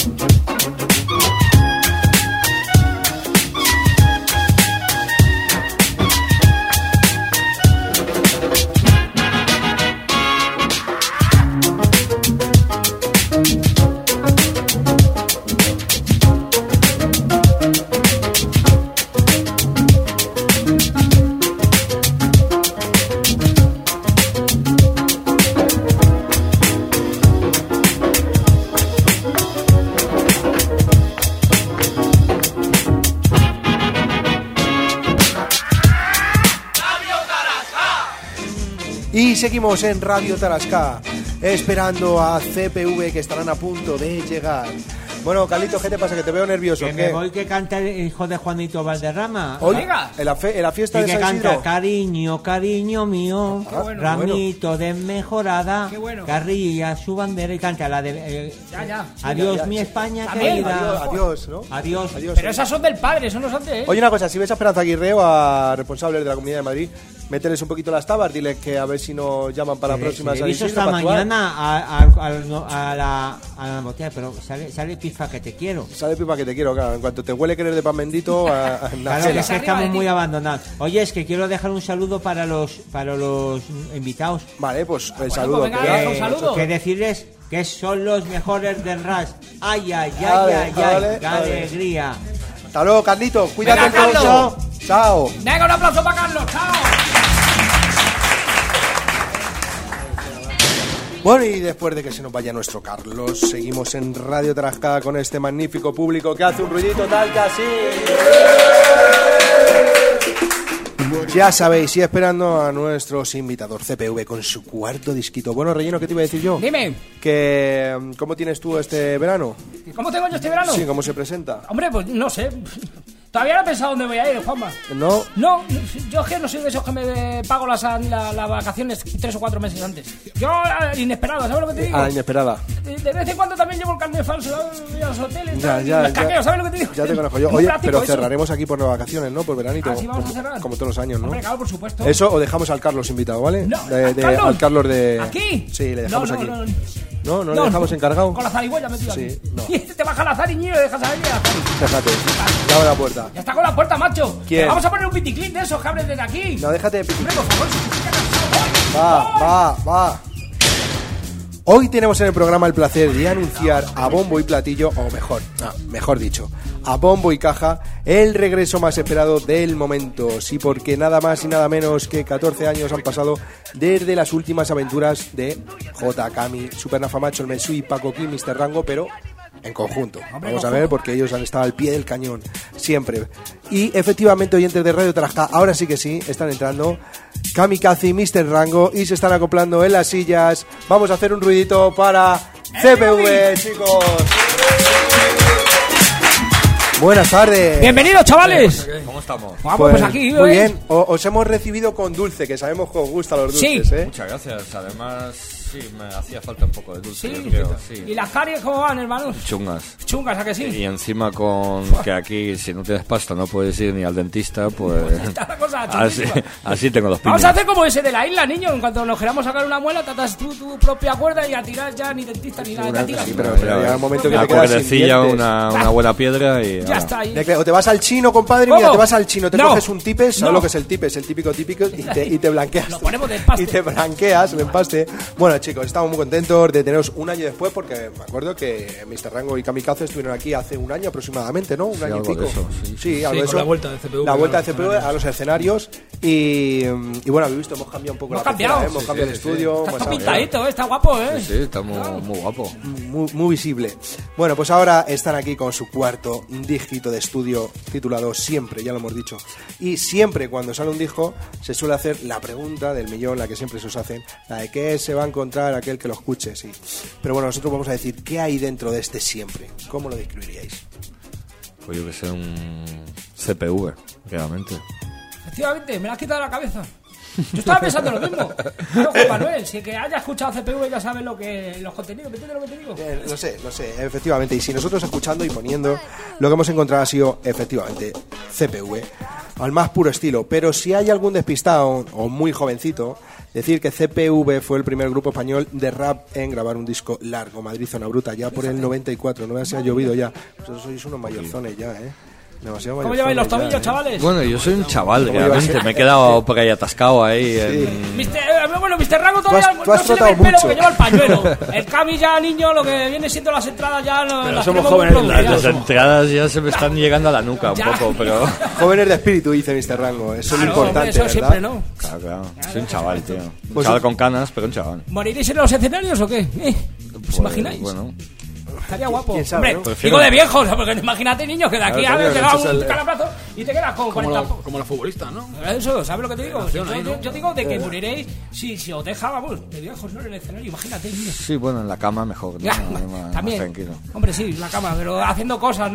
Y seguimos en Radio Tarasca, esperando a CPV, que estarán a punto de llegar. Bueno, Carlitos, ¿qué te pasa? Que te veo nervioso.
Que
¿Qué?
me voy que canta el hijo de Juanito Valderrama.
Hoy, en la fiesta
Y
de
que
San
canta
Isidro.
cariño, cariño mío,
Qué bueno,
ramito de mejorada,
Qué bueno.
carrilla su bandera y canta la de
Ya.
adiós
ya, ya.
mi España
También.
querida.
Adiós, ¿no?
Adiós.
Pero esas son del padre, eso no son de él.
Oye, una cosa, si ves a Esperanza Aguirre o a responsables de la Comunidad de Madrid, mételes un poquito las tabas, diles que a ver si nos llaman para la próxima
Le he
San
visto
Isidro
esta
para actuar.
mañana a la botella, pero sale pifa que te quiero.
Sale pipa que te quiero, claro. En cuanto te huele que eres de pan bendito, a
Claro, que
Nacela.
es que estamos muy abandonados. Oye, es que quiero dejar un saludo para los invitados.
Vale, pues el
pues
saludo.
venga,
que-
deja un saludo.
Que decirles que son los mejores del RAS. Ay, ay, ay,
Vale,
ay,
vale,
ay, qué
vale.
alegría.
Hasta luego, Carlito. Cuídate
Venga,
mucho.
Carlos.
Chao.
Venga, un aplauso para Carlos, chao.
Bueno, y después de que se nos vaya nuestro Carlos, seguimos en Radio Tarasca con este magnífico público que hace un ruidito tal que así. Ya sabéis, y esperando a nuestros invitados CPV con su cuarto disquito. Bueno, Relleno, ¿qué te iba a decir yo?
Dime,
Que ¿cómo tienes tú este verano?
¿cómo tengo yo este verano?
Sí, ¿cómo se presenta?
Hombre, pues no sé. Todavía no he pensado dónde voy a ir, Juanma.
¿No?
No, yo es que no soy de esos que me pago las vacaciones 3 o 4 meses antes. Yo, inesperado, ¿sabes lo que te digo?
Inesperada.
De vez en cuando también llevo el carnet falso a los hoteles.
Ya,
los caqueos, ¿sabes lo que te digo?
Ya te conozco yo.
Muy
Oye,
práctico
pero
eso.
cerraremos aquí por las vacaciones, ¿no? Por veranito.
¿Ah, sí vamos a cerrar?
Como todos los años, ¿no?
Hombre, claro, por supuesto.
Eso, o dejamos al Carlos invitado, ¿vale?
No,
Al Carlos de...
¿Aquí?
Sí, le dejamos aquí.
No,
¿No le dejamos encargado?
Con la zarigüeya metido
Sí,
aquí.
no.
Y te baja la zariñillo y dejas ahí.
Déjate, abre la puerta.
Ya está con la puerta, macho.
¿Quién?
Te vamos a poner un piticlip de esos que abren desde aquí.
No, déjate de
Hombre, por favor, si
Va. Hoy tenemos en el programa el placer de anunciar a bombo y platillo, o mejor dicho, a bombo y caja, el regreso más esperado del momento. Sí, porque nada más y nada menos que 14 años han pasado desde las últimas aventuras de J. Cami, Supernafamacho, el Mesui, Paco Kim, Mr. Rango, pero en conjunto. Vamos a ver, porque ellos han estado al pie del cañón siempre. Y efectivamente, oyentes de Radio Tarasca, ahora sí que sí, están entrando Kamikaze y Mr. Rango y se están acoplando en las sillas. Vamos a hacer un ruidito para CPV, chicos. Buenas tardes.
Bienvenidos, chavales.
¿Cómo estamos?
Pues aquí,
muy bien. Os hemos recibido con dulce, que sabemos que os gustan los dulces, ¿eh?
Muchas gracias. Además, sí, me hacía falta un poco de dulce,
Sí.
yo creo, sí.
¿Y las caries cómo van, hermanos?
Chungas.
Chungas, ¿a que sí?
Y encima con que aquí, si no tienes pasta, no puedes ir ni al dentista, pues...
Está la cosa
así,
chunguísima.
así tengo los
Vamos
piños.
a hacer como ese de la isla, niño. En cuanto nos queramos sacar una muela, tratas tú tu propia cuerda y a tirar ya ni dentista ni nada.
Sí, pero llega un momento que
una
te quedas sin
cuerdecilla,
dientes.
una buena piedra y...
Ya
ala.
está ahí.
O te vas al chino, compadre,
¿Cómo?
mira, te vas al chino, te
No.
coges un tipes, ¿sabes
No.
lo que es el tipes? El típico y te blanqueas.
Lo ponemos de empaste.
Y te blanqueas el empaste. Bueno, chicos, estamos muy contentos de teneros un año después, porque me acuerdo que Mr. Rango y Kamikaze estuvieron aquí hace un año aproximadamente, ¿no? Un año y
algo
pico.
de eso, sí.
Algo de
con
eso.
la vuelta de CPV,
La vuelta de
a los
CPV a los escenarios. Y bueno, habéis visto, hemos cambiado un poco
Hemos
la
cambiado.
pecera, hemos cambiado el estudio.
Está
hemos-
pintadito, está guapo, ¿eh?
Sí, está muy guapo.
muy visible. Bueno, pues ahora están aquí con su cuarto dígito de estudio titulado Siempre, ya lo hemos dicho. Y siempre cuando sale un disco se suele hacer la pregunta del millón, la que siempre se os hacen, la de qué se va a encontrar aquel que lo escuche, sí. Pero bueno, nosotros vamos a decir qué hay dentro de este Siempre. ¿Cómo lo describiríais?
Pues yo que sé, un CPV, realmente.
Efectivamente, me la has quitado de la cabeza. Yo estaba pensando lo mismo. Claro, Juan Manuel, si que haya escuchado CPV ya sabe los contenidos. ¿Me entiendes lo que te digo?
Lo sé, efectivamente. Y si nosotros escuchando y poniendo, lo que hemos encontrado ha sido, efectivamente, CPV, al más puro estilo. Pero si hay algún despistado o muy jovencito, decir que CPV fue el primer grupo español de rap en grabar un disco largo, Madrid Zona Bruta, ya por el 94. No veas si ha llovido ya. Vosotros sois unos mayorzones ya, ¿eh? Demasiado
¿Cómo lleváis los
mayorzones
tobillos,
ya,
chavales?
Bueno, yo soy un chaval,
¿Cómo
realmente.
llevas?
Me he quedado por ahí atascado ahí. en-
Bueno, Mr. Rango todavía
Tú has
no se le ve
trotado
el pelo
mucho.
porque lleva el pañuelo. El Cami ya, niño, lo que viene siendo las entradas ya no, las
somos
tenemos
jóvenes,
muy producidas.
Las entradas ya se me están llegando a la nuca un
Ya.
poco, pero...
Jóvenes de espíritu, dice Mr. Rango. Eso es lo
Claro,
importante,
hombre, eso
¿verdad?
siempre, ¿no?
Claro. Soy un chaval, tío. Un
Pues
chaval
sí.
con canas, pero un chaval.
¿Moriréis en los escenarios o qué? ¿Os
Pues,
imagináis?
Bueno,
Estaría guapo.
¿Quién sabe,
Hombre,
no?
digo de viejos, porque imagínate, niños, que de aquí
Claro,
a
coño,
te da
ese es
un
el-
calabrazo y te quedas con 40.
Como los futbolistas, ¿no?
Eso, ¿sabes lo que te digo?
Generación ahí, ¿no?
Yo digo de que moriréis si os deja, vamos, de viejos, ¿no? En el escenario, imagínate, niños.
sí, bueno, en la cama mejor, ¿no?
Ya,
Más
también.
tranquilo.
Hombre, sí, la cama, pero haciendo cosas,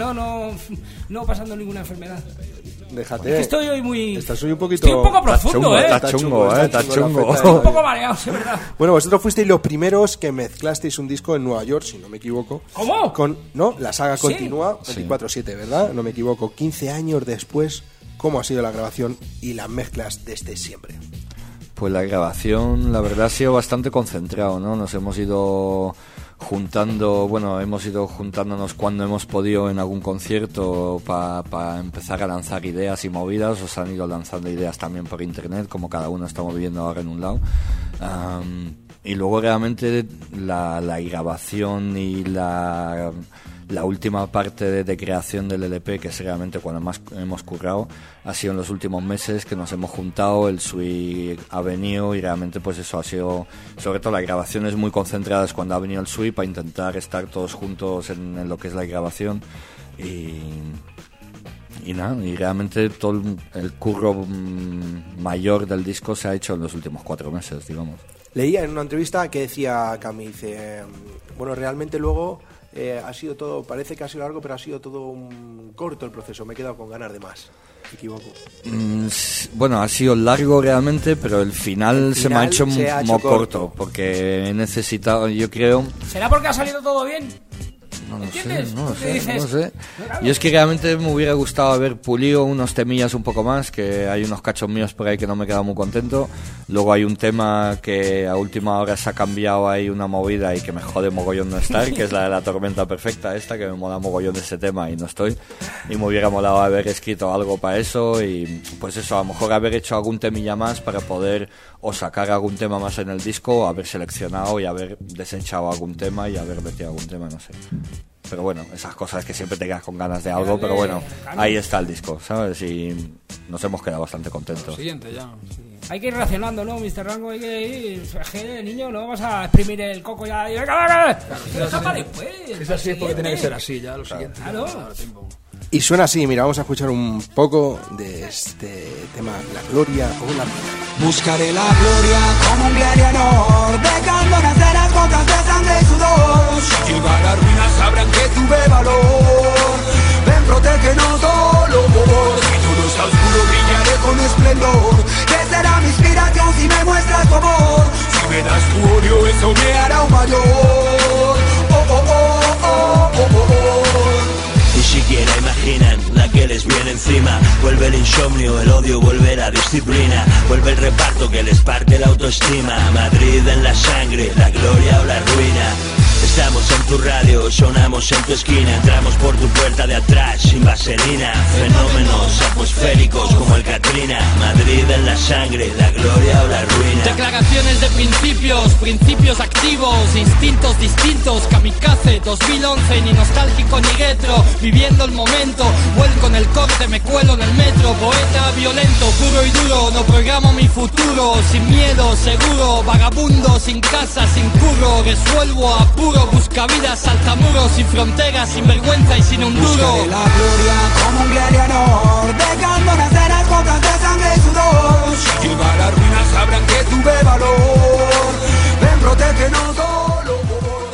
no pasando ninguna enfermedad.
Déjate.
Es que estoy hoy muy...
Estás hoy un poquito...
Estoy un poco profundo,
chungo,
¿eh?
está chungo,
está
está
chungo la
chungo.
fecha.
Estoy un poco mareado, es verdad.
Bueno, vosotros fuisteis los primeros que mezclasteis un disco en Nueva York, si no me equivoco.
¿Cómo?
No, la saga
Sí.
continúa 24/7, ¿verdad? No me equivoco. 15 años después, ¿cómo ha sido la grabación y las mezclas de este Siempre?
Pues la grabación, la verdad, ha sido bastante concentrado, ¿no? Nos hemos ido hemos ido juntándonos cuando hemos podido en algún concierto para empezar a lanzar ideas y movidas. Os han ido lanzando ideas también por internet, como cada uno estamos viviendo ahora en un lado. Y luego realmente la grabación y la última parte de creación del LP, que es realmente cuando más hemos currado, ha sido en los últimos meses que nos hemos juntado, el Sui ha venido y realmente pues eso ha sido, sobre todo las grabaciones muy concentradas cuando ha venido el Sui para intentar estar todos juntos en lo que es la grabación y nada, y realmente todo el curro mayor del disco se ha hecho en los últimos 4 meses, digamos.
Leía en una entrevista que decía Cami, dice, bueno, realmente luego ha sido todo, parece que ha sido largo, pero ha sido todo un corto el proceso. Me he quedado con ganas de más. ¿Me equivoco?
Bueno, ha sido largo realmente, pero el final se me ha hecho muy corto, porque he necesitado, yo creo...
¿Será porque ha salido todo bien?
No lo sé. Yo es que realmente me hubiera gustado haber pulido unos temillas un poco más, que hay unos cachos míos por ahí que no me he quedado muy contento. Luego hay un tema que a última hora se ha cambiado ahí una movida y que me jode mogollón no estar, que es la de la tormenta perfecta esta, que me mola mogollón ese tema y no estoy. Y me hubiera molado haber escrito algo para eso y pues eso, a lo mejor haber hecho algún temilla más para poder o sacar algún tema más en el disco, o haber seleccionado y haber desechado algún tema y haber metido algún tema, no sé. Pero bueno, esas cosas que siempre te quedas con ganas de algo, pero bueno, ahí está el disco, ¿sabes? Y nos hemos quedado bastante contentos.
Siguiente ya. Sí.
Hay que ir racionando, ¿no, Mr. Rango? Hay que ir... Es que, niño, no vamos a exprimir el coco ya y venga.
Es así, es porque tiene que ser así ya, lo siguiente.
Claro.
Y suena así, mira, vamos a escuchar un poco de este tema, La Gloria o la Ruina.
Buscaré la gloria como un gladiador, dejando nacer las gotas de sangre y sudor. Si llego a la ruina sabrán que tuve valor. Ven, protégenos, dolor. Si todo está oscuro brillaré con esplendor. Que será mi inspiración si me muestras tu amor. Si me das tu odio eso me hará un mayor.
Ni siquiera imaginan la que les viene encima. Vuelve el insomnio, el odio, vuelve la disciplina. Vuelve el reparto que les parte la autoestima. Madrid en la sangre, la gloria o la ruina. Estamos en tu radio, sonamos en tu esquina. Entramos por tu puerta de atrás sin vaselina. Fenómenos atmosféricos como el Katrina. Madrid en la sangre, la gloria o la ruina.
Declaraciones de principios activos, instintos distintos. Kamikaze 2011, ni nostálgico ni retro. Viviendo el momento, vuelco en el corte, me cuelo en el metro. Poeta violento, puro y duro, no programo mi futuro. Sin miedo, seguro, vagabundo, sin casa, sin curro. Resuelvo a puro, busca vida, saltamuros, sin fronteras, sin vergüenza y sin un duro.
Buscaré la gloria como un gladiador, dejando nacer las gotas de sangre y sudor. Si llego a la ruina sabrán que tuve valor. Ven, protégenos, dolor.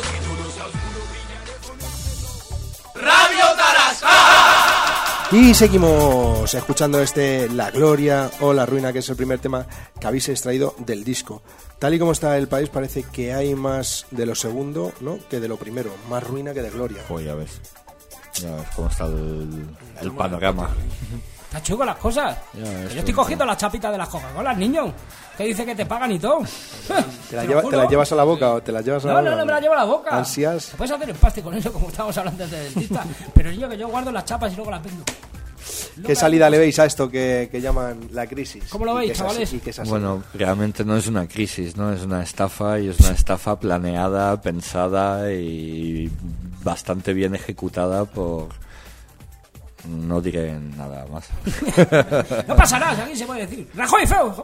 Radio Tarasca.
Y seguimos escuchando La Gloria o la Ruina, que es el primer tema que habéis extraído del disco. Tal y como está el país, parece que hay más de lo segundo, ¿no?, que de lo primero. Más ruina que de gloria.
Pues ya ves cómo está el panorama.
Está chulo las cosas. Yo estoy cogiendo la chapita de las Coca-Cola, niño. Que dice que te pagan y todo.
¿Te la llevas a la boca o te la llevas a la boca?
No me la llevo a la boca.
¿Ansias?
Puedes hacer empaste con eso, como estábamos hablando antes del dentista. Pero niño, que yo guardo las chapas y luego las vendo.
¿Qué salida le veis a esto que llaman la crisis?
¿Cómo lo veis, chavales?
Bueno, realmente no es una crisis, ¿no? Es una estafa, y es una estafa planeada, pensada y bastante bien ejecutada por... No diré nada más.
No pasa nada, aquí se puede decir. ¡Rajoy feo!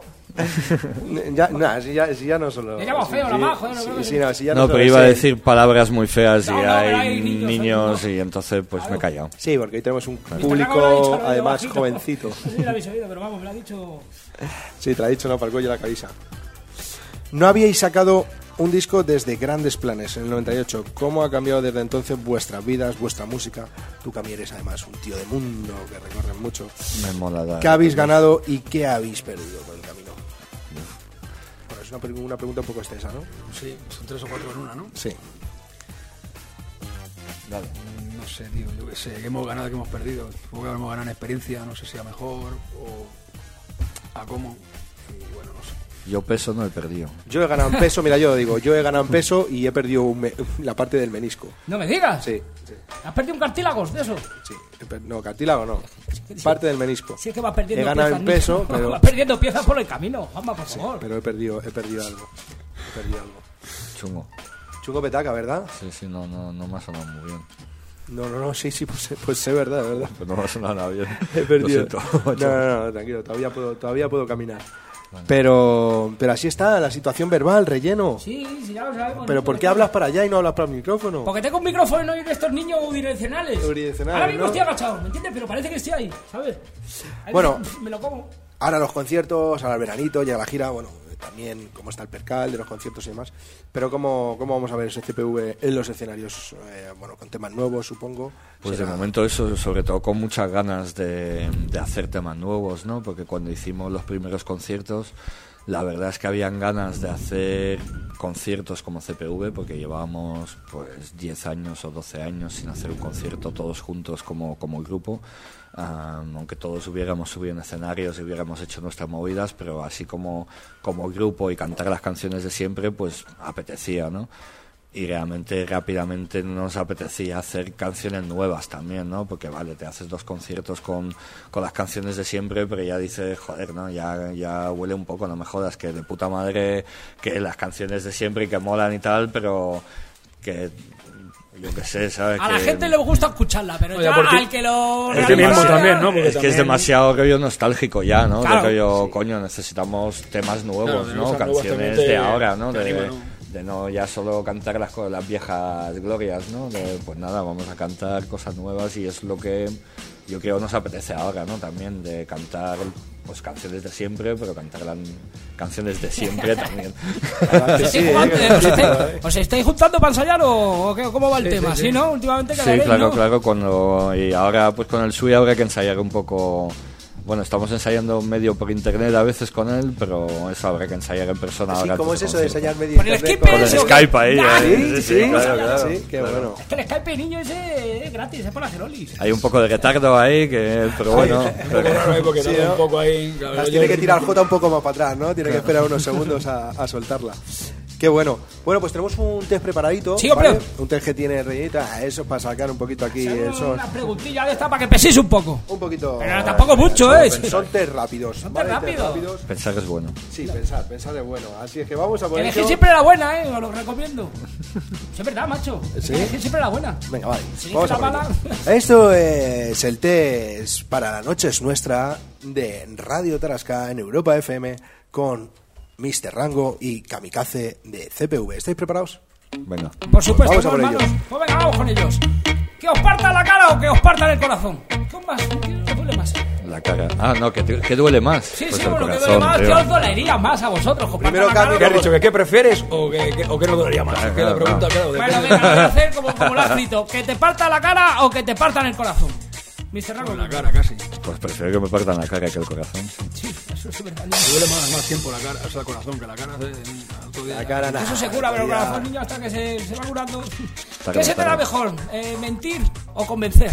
Si ya no solo...
Me llamo feo, la majo.
No, pero iba a decir palabras muy feas y hay niños y entonces pues me he callado.
Sí, porque hoy tenemos un público además jovencito.
Sí, lo habéis oído, pero vamos, me lo ha dicho...
Sí, te lo ha dicho, no, para el cuello de la cabeza. No habíais sacado un disco desde Grandes Planes en el 98. ¿Cómo ha cambiado desde entonces vuestras vidas, vuestra música? Tú, Cami, eres además un tío de mundo que recorre mucho.
Me mola.
¿Qué habéis ganado y qué habéis perdido por el camino? Bueno, es una pregunta un poco extensa, ¿no?
Sí, son 3 o 4 en una, ¿no?
Sí.
Dale.
No sé, tío, yo qué sé, que hemos ganado, que hemos perdido. Supongo que hemos ganado en experiencia, no sé si a mejor o a cómo. Y bueno, no sé.
Yo peso no he perdido.
Yo he ganado en peso, mira, yo he ganado en peso y he perdido la parte del menisco.
¿No me digas?
Sí.
¿Has perdido un cartílago de eso?
Sí, no, cartílago no. Parte del menisco.
Sí, es que vas perdiendo
piezas. He ganado en peso, pero...
Vas perdiendo piezas por el camino, Juanma, por favor.
Pero he perdido algo.
Chungo.
Chungo petaca, ¿verdad?
Sí, no me ha sonado muy bien.
No, sí, pues es verdad.
Pero no me ha sonado nada bien.
He perdido.
Lo siento.
No, tranquilo, todavía puedo caminar. Pero así está la situación verbal, relleno.
Sí, ya lo sabemos.
Pero ¿por qué hablas para allá y no hablas para el micrófono?
Porque tengo un micrófono y de estos niños unidireccionales. Ahora mismo, ¿no? Estoy agachado, ¿me entiendes? Pero parece que estoy ahí, ¿sabes? Ahí
bueno,
me lo como.
Ahora los conciertos, ahora el veranito, llega la gira, bueno, también cómo está el percal de los conciertos y demás. Pero cómo vamos a ver ese CPV en los escenarios, bueno, con temas nuevos, supongo.
Pues de momento eso, sobre todo con muchas ganas de hacer temas nuevos, ¿no? Porque cuando hicimos los primeros conciertos, la verdad es que habían ganas de hacer conciertos como CPV, porque llevábamos pues 10 años o 12 años sin hacer un concierto todos juntos como grupo. Aunque todos hubiéramos subido en escenarios y hubiéramos hecho nuestras movidas, pero así como grupo y cantar las canciones de siempre, pues apetecía, ¿no? Y realmente rápidamente nos apetecía hacer canciones nuevas también, ¿no? Porque vale, te haces 2 conciertos con las canciones de siempre, pero ya dices, joder, ¿no? Ya huele un poco, no me jodas, que de puta madre que las canciones de siempre y que molan y tal, pero que... Yo qué sé, ¿sabes?
A la gente le gusta escucharla, pero ya al que lo...
Es que es demasiado rollo nostálgico ya, ¿no? Claro, de rollo, coño, necesitamos temas nuevos, claro, ¿no? Canciones de ahora, ¿no? De no ya solo cantar las viejas glorias, ¿no? Pues nada, vamos a cantar cosas nuevas y es lo que yo creo nos apetece ahora, ¿no? También de cantar pues canciones de siempre, pero cantar las canciones de siempre también.
¿Os estáis juntando para ensayar o cómo va el tema? Sí, ¿no? Últimamente
sí, claro, y ahora pues con el Sui habrá que ensayar un poco. Bueno, estamos ensayando medio por internet a veces con él, pero eso habrá que ensayar en persona.
Sí, ¿cómo es eso de ensayar medio
por
internet?
Con el
Skype ahí.
Sí, claro. Sí, qué bueno.
Es que el Skype, niño, ese es gratis, es por la Gerolis.
Hay un poco de retardo ahí, pero bueno.
Un poco ahí.
Las tiene que tirar Jota un poco más para atrás, ¿no? Tiene que esperar unos segundos a soltarla. Qué bueno. Bueno, pues tenemos un test preparadito.
Sí, hombre.
¿Vale? Un test que tiene relleta. Eso para sacar un poquito aquí.
Una preguntilla de esta para que peséis un poco.
Un poquito.
Pero tampoco mucho, ¿eh?
Son test rápidos.
Son test rápidos.
Pensar es bueno.
Sí, pensar es bueno. Así es que vamos a poner.
Elegir siempre la buena, ¿eh? Os lo recomiendo. Es verdad, macho.
¿Sí?
Elegir siempre la buena.
Venga, vale.
Si
vamos a
mala...
Esto es el test para la noche es nuestra de Radio Tarasca en Europa FM con Mr. Rango y Kamikaze de CPV. ¿Estáis preparados?
Venga.
Por supuesto,
vamos a por ellos.
Pues venga, vamos con ellos. ¿Que os partan la cara o que os partan el corazón? ¿Qué duele más?
La cara. No, que duele más.
Sí,
pues
sí,
el
bueno,
corazón,
que duele más.
tío.
¿Qué os dolería más a vosotros?
Primero, Cami,
¿qué has dicho? ¿Qué prefieres o qué no dolería más?
Claro,
que la pregunta, claro.
Bueno, venga, voy a hacer como lo has escrito. ¿Que te parta la cara o que te partan el corazón? Mr. Rango.
La cara, casi.
Pues prefiero que me partan la cara que el corazón.
Sí, eso es verdad.
Me duele más tiempo la cara, o sea, el corazón que la cara.
La cara nada.
Eso se cura, pero el corazón, niño, hasta que se va curando. ¿Qué se te da mejor? ¿Mentir o convencer?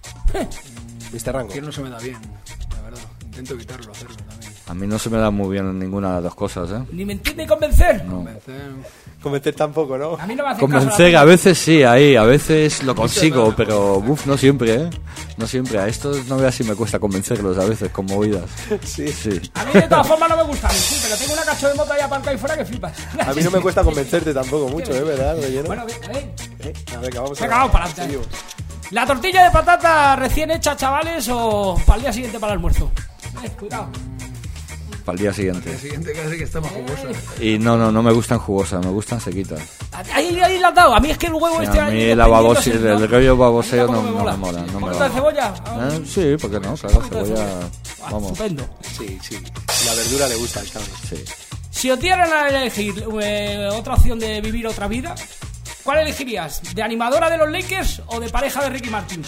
Mr. Rango.
Que no se me da bien, la verdad. Intento evitarlo, hacerlo también.
A mí no se me da muy bien ninguna de las dos cosas, ¿eh?
¿Ni mentir ni convencer?
No.
Convencer tampoco, ¿no?
A mí no me hace
convencer a veces sí, a veces lo consigo, pero no siempre, ¿eh? No siempre. A estos no veas si me cuesta convencerlos a veces con movidas.
Sí.
A mí de todas formas no me gusta mentir, pero tengo una cacho de moto ahí aparcada ahí fuera que flipas.
A mí no me cuesta convencerte tampoco mucho, ¿verdad? Relleno.
Bueno,
venga, vamos
para adelante. ¿La tortilla de patata recién hecha, chavales, o para el día siguiente para el almuerzo? Cuidado.
Para el día siguiente.
El siguiente casi que está más jugosa.
Y no me gustan jugosas, me gustan sequitas.
Ahí la has dado. A mí es que el huevo
a mí la el rollo baboseo no me mola. No me
va. ¿De cebolla?
Sí, ¿por qué no? Claro, cebolla. Vamos.
Estupendo.
Sí. La verdura le gusta al Cami.
Sí.
Si os dieran a elegir otra opción de vivir otra vida, ¿cuál elegirías? ¿De animadora de los Lakers o de pareja de Ricky Martin?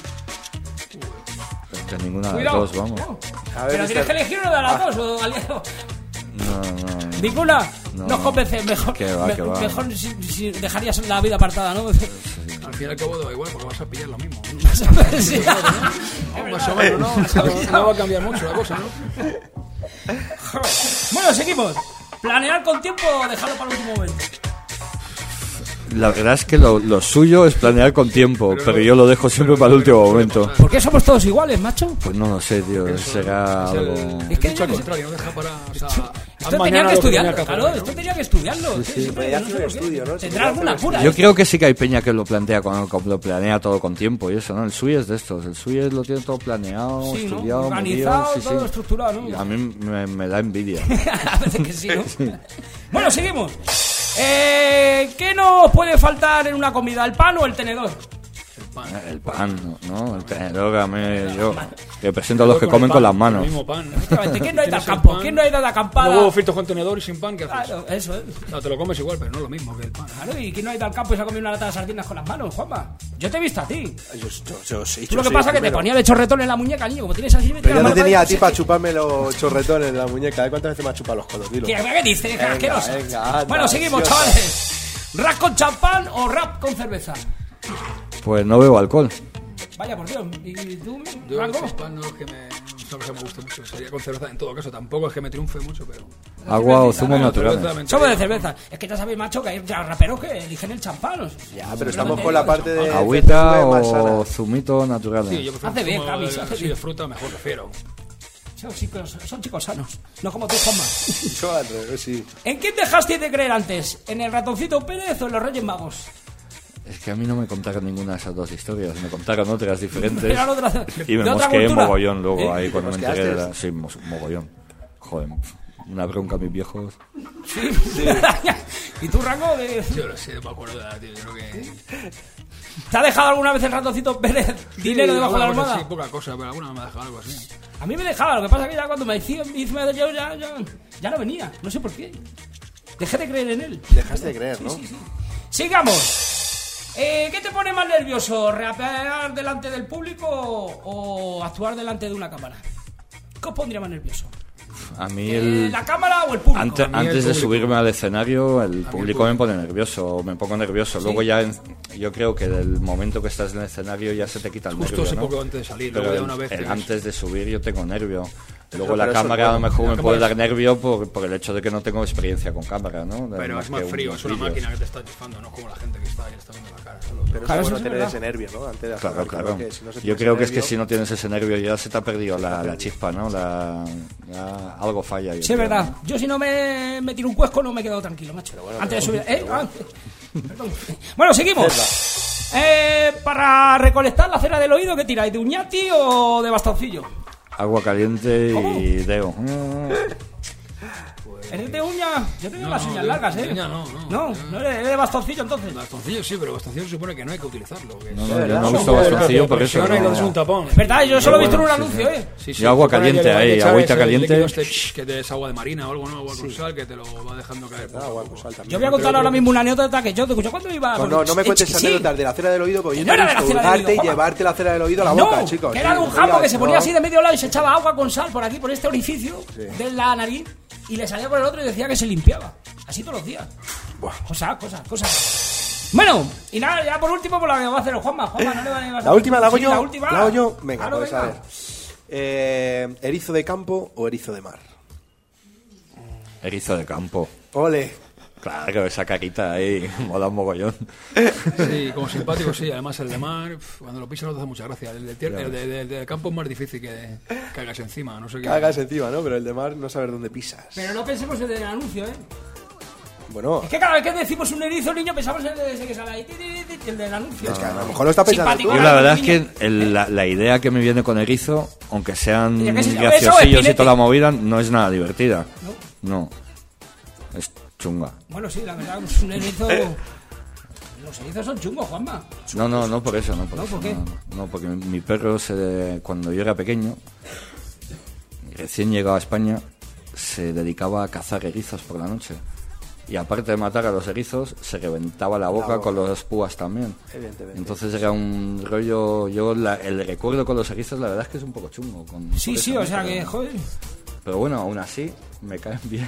De ninguna de las dos, vamos.
A ver,
pero tienes que elegir una de las dos o aliado.
No.
¿Ninguna? No os convence. Mejor, mejor si dejarías la vida apartada, ¿no?
Sí. Al fin y al cabo da igual porque vas a pillar lo mismo.
Sí.
Más o menos, ¿no? No va a cambiar mucho la cosa, ¿no?
Bueno, seguimos. ¿Planear con tiempo o dejarlo para el último momento?
La verdad es que lo suyo es planear con tiempo, pero yo lo dejo siempre para el último momento.
¿Por qué somos todos iguales, macho?
Pues no lo sé, tío. Será algo...
Es que
al contrario, no deja para...
Esto tenía que estudiarlo, claro. Esto tenía que estudiarlo.
Sí, pero ya hace un estudio, ¿no?
Tendrá alguna cura.
Yo creo que sí que hay peña que lo plantea lo planea todo con tiempo y eso, ¿no? El Sui es de estos. El Sui lo tiene todo planeado,
sí,
estudiado,
¿no? Organizado,
medido,
todo estructurado, ¿no?
A mí me da envidia.
A veces que sí, ¿no? Sí. Bueno, seguimos. ¿Qué nos puede faltar en una comida? ¿El pan o el tenedor?
El
El pan, ¿no? El tenedor, a mí, yo represento a los que comen con las manos.
El mismo pan.
¿Quién no ha ido al campo? ¿Quién no ha ido a la acampada?
No, huevos fritos con tenedor y sin pan, ¿qué haces?
Claro, eso es.
No, te lo comes igual, pero no es lo mismo que el pan.
Claro, ¿y quién no ha ido al campo y se ha comido una lata de sardinas con las manos, Juanma? Yo te he visto a ti.
Yo sí.
Tú lo que pasa es que te ponía de chorretón en la muñeca, niño. Como tienes así...
Pero yo no tenía a ti para chuparme los chorretones en la muñeca. ¿Cuántas veces me has chupado los codos? Dilo.
¿Qué dices? ¡Qué asqueroso!
Anda,
Bueno, seguimos, chavales. ¿Rap con champán o rap con cerveza?
Pues no bebo alcohol.
Vaya, por Dios. ¿Y tú,
Yo
Rango?
el champán no es que me guste mucho. Sería con cerveza en todo caso. Tampoco es que me triunfe mucho, pero...
Agua o zumo natural.
Somos de cerveza. Es que ya sabéis, macho, que hay raperos que eligen el champán.
Ya, pero estamos con la parte de...
Agüita o zumito natural.
Sí, yo prefiero
Hace bien,
zumo
Camis, hace
así
bien.
de fruta, mejor prefiero.
Son chicos sanos. No como tú, Juanma.
Yo al revés, sí.
¿En quién dejaste de creer antes? ¿En el ratoncito Pérez o en los Reyes Magos?
Es que a mí no me contaron ninguna de esas dos historias, me contaron otras diferentes
Eran otras-
y me
de otra
mosqueé
cultura.
mogollón luego ahí
¿Te
cuando me enteré de
mosqueaste?
la... Sí, mogollón. Joder, una bronca a mis viejos.
Sí. ¿Y tú, Rango?
Yo lo sé, no me acuerdo de la, tío. Yo creo que...
¿Te ha dejado alguna vez el ratoncito Pérez dinero debajo de la
alguna cosa,
almohada?
Sí, poca cosa, pero alguna me ha dejado algo así.
A mí me dejaba, lo que pasa es que ya cuando me hice yo ya no venía, no sé por qué. Dejé de creer en él.
Dejaste de creer, ¿no?
Sí. Sigamos. ¿Qué te pone más nervioso? ¿Rapear delante del público o actuar delante de una cámara? ¿Qué os pondría más nervioso?
A mí
¿La cámara o el público?
Antes de subirme al escenario, el público me pone nervioso, me pongo nervioso.
Sí.
Luego ya, yo creo que del momento que estás en el escenario ya se te quita el
Justo
nervio,
ese
¿no?
poco antes de salir,
Pero
luego ya una vez tienes-
antes de subir yo tengo nervio. Luego
Pero
la
eso
cámara
es
a lo
bueno.
mejor
La
me puede
cámara
dar nervio por el hecho de que no tengo experiencia con cámara, ¿no?
Pero es más
que
frío,
unos
es una
vídeos.
máquina que te está enchufando, no como la gente que está ahí, está viendo la cara.
Pero
Claro,
es
eso
bueno
es
tener
verdad.
ese nervio, ¿no? Antes de
Claro,
hacer
claro.
algo, que si no se
Yo
tiene
creo
ese
que es que
nervio-
si no tienes ese nervio ya se te ha perdido la chispa, ¿no? Ya algo falla. yo
Sí, es
creo.
verdad. Yo si no me tiro un cuesco no me he quedado tranquilo, macho. Antes de subir... Perdón. Bueno, seguimos. Para recolectar la cera del oído, ¿qué tiráis? ¿De uñati o de bastoncillo?
Agua caliente
¿Cómo?
y deo.
¿Eres de uña? Yo tengo las uñas
yo-
largas, ¿eh?
de uña
No eres de bastoncillo, entonces.
Bastoncillo sí, pero bastoncillo se supone que no hay que utilizarlo. Que
No, yo no he visto bastoncillo por eso.
Presiona y
no.
le das un tapón.
¿Verdad? Yo solo he visto en un
Sí,
anuncio,
sí.
¿eh?
Sí, sí,
Yo agua
supone que
caliente
le hay que
ahí,
echar
agüita
ese
caliente.
líquido este, que es agua de marina o algo, ¿no? Agua con sal que te lo va dejando caer.
Agua con sal también.
Yo voy a contar ahora mismo una anécdota que yo te escucho cuando iba...
Pues no me cuentes
Sí.
anécdotas de la cera del oído porque yo
No
te he
era de la
visto
cera del
hurgarte
oído,
y
Juanma.
llevarte la cera del oído a la
No,
boca, chicos.
que era de un
No
jambo
digas,
que se ponía
no.
así de medio lado y se echaba agua con sal por aquí, por este orificio de la nariz, y le salía por el otro y decía que se limpiaba. Así todos los días. Cosas. Bueno, y nada, ya por último, por la que va a hacer el Juanma. Juanma, no le va a
La última la hago
Sí,
yo.
La última.
La hago yo. Venga,
Claro,
pues a
venga.
ver. ¿Erizo de campo o erizo de mar?
Erizo de campo.
Ole.
Claro, esa carita ahí mola un mogollón.
Sí, como simpático, sí. Además, el de mar, cuando lo pisas no te hace mucha gracia. El de campo es más difícil que caigas encima. No sé qué.
Cagas encima, ¿no? Pero el de mar no saber dónde pisas.
Pero no pensemos en el anuncio, ¿eh?
Bueno,
Es que cada vez que decimos un erizo, niño, pensamos en ese que sale ahí, el del anuncio.
es que a lo mejor lo está pensando
Simpático.
tú.
Yo la verdad es que la idea que me viene con erizo, aunque sean
Mira, que si- eso es
graciosillos y
pilete.
toda la movida, no es nada divertida. No. Es chunga.
Bueno, sí, la verdad, es un erizo... Los erizos son chungos, Juanma.
No por eso, no por
¿No?
eso.
¿Por qué?
No, porque mi perro, cuando yo era pequeño, recién llegado a España, se dedicaba a cazar erizos por la noche. Y aparte de matar a los erizos, se reventaba la boca con los púas también.
Evidentemente.
Entonces era un rollo... El recuerdo con los erizos, la verdad es que es un poco chungo.
Sí,
por
sí,
eso,
o sea
pero-
que, joder...
Pero bueno, aún así, me caen bien.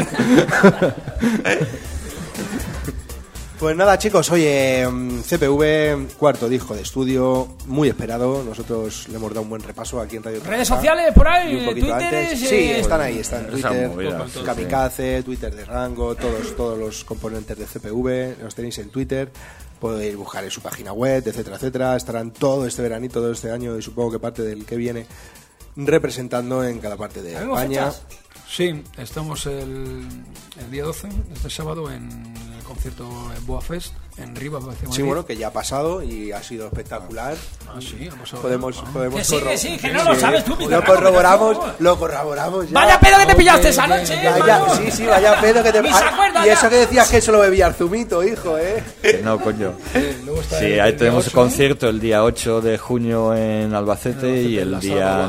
Pues nada, chicos, oye, CPV, cuarto disco de estudio, muy esperado. Nosotros le hemos dado un buen repaso aquí en Radio
¿Redes
Tarasca.
sociales por ahí?
Y un poquito
¿Twitter?
antes. Sí, están ahí, están en
Esa
Twitter,
movida, sí,
Kamikaze, Twitter de Rango, todos los componentes de CPV, los tenéis en Twitter. Podéis buscar en su página web, etcétera, etcétera. Estarán todo este veranito, todo este año y supongo que parte del que viene representando en cada parte de
¿Habemos
España.
fechas?
Sí, estamos el día 12, este sábado, en el concierto en Boa Fest, en Rivas,
Sí, bueno, que ya ha pasado y ha sido espectacular.
Ah, sí, ha pasado.
Podemos
Que sí, que sí, que no lo sabes tú,
lo corroboramos ya.
Vaya pedo que te pillaste esa noche,
sí, vaya pedo que te
Ni se acuerda
y
ya.
eso que decías que solo bebía el zumito, hijo,
No, coño. Sí, ahí tenemos concierto el día 8 de junio en Albacete y el día...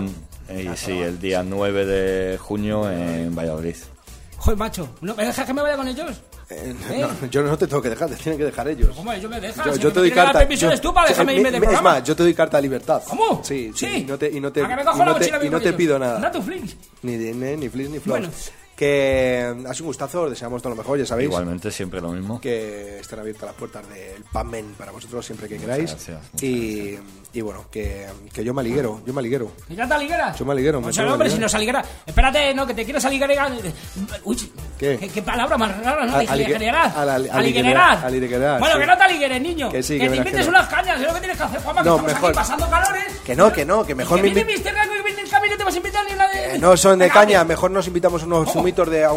el día 9 de junio en Valladolid.
Joder, macho, ¿no me dejas que me vaya con ellos?
No, yo no te tengo que dejar, te tienen que dejar ellos.
¿Cómo? Yo me dejas.
Yo te doy carta.
Permiso eres tú para dejarme irme de programa.
Es más, yo te doy carta de libertad.
¿Cómo?
Sí.
¿Sí?
Y no te
¿A que me cojo la mochila
y no te pido nada.
Anda tu flix.
Ni flix ni flores.
Bueno.
Que ha sido un gustazo, os deseamos todo lo mejor, ya sabéis.
Igualmente, siempre lo mismo.
Que estén abiertas las puertas del Pubmen para vosotros siempre que queráis.
Muchas gracias.
Y bueno, que yo me aliguero.
¿Que ya te aligueras?
Yo me aliguero.
O sea, hombre, si nos aligueras. Espérate, no, que te quieres aliguerar. Uy, ¿Qué palabra más rara, ¿no? Aliguerar. Bueno, que no te aligueres, niño.
Que sí,
que te invites unas cañas, es lo que tienes que hacer, Juanma, que estamos aquí pasando calores.
Que mejor
me invites. Que viene Mr. Rango, que viene el camino, te vas a invitar ni una de...
No son de caña, mejor nos invitamos unos zumitos a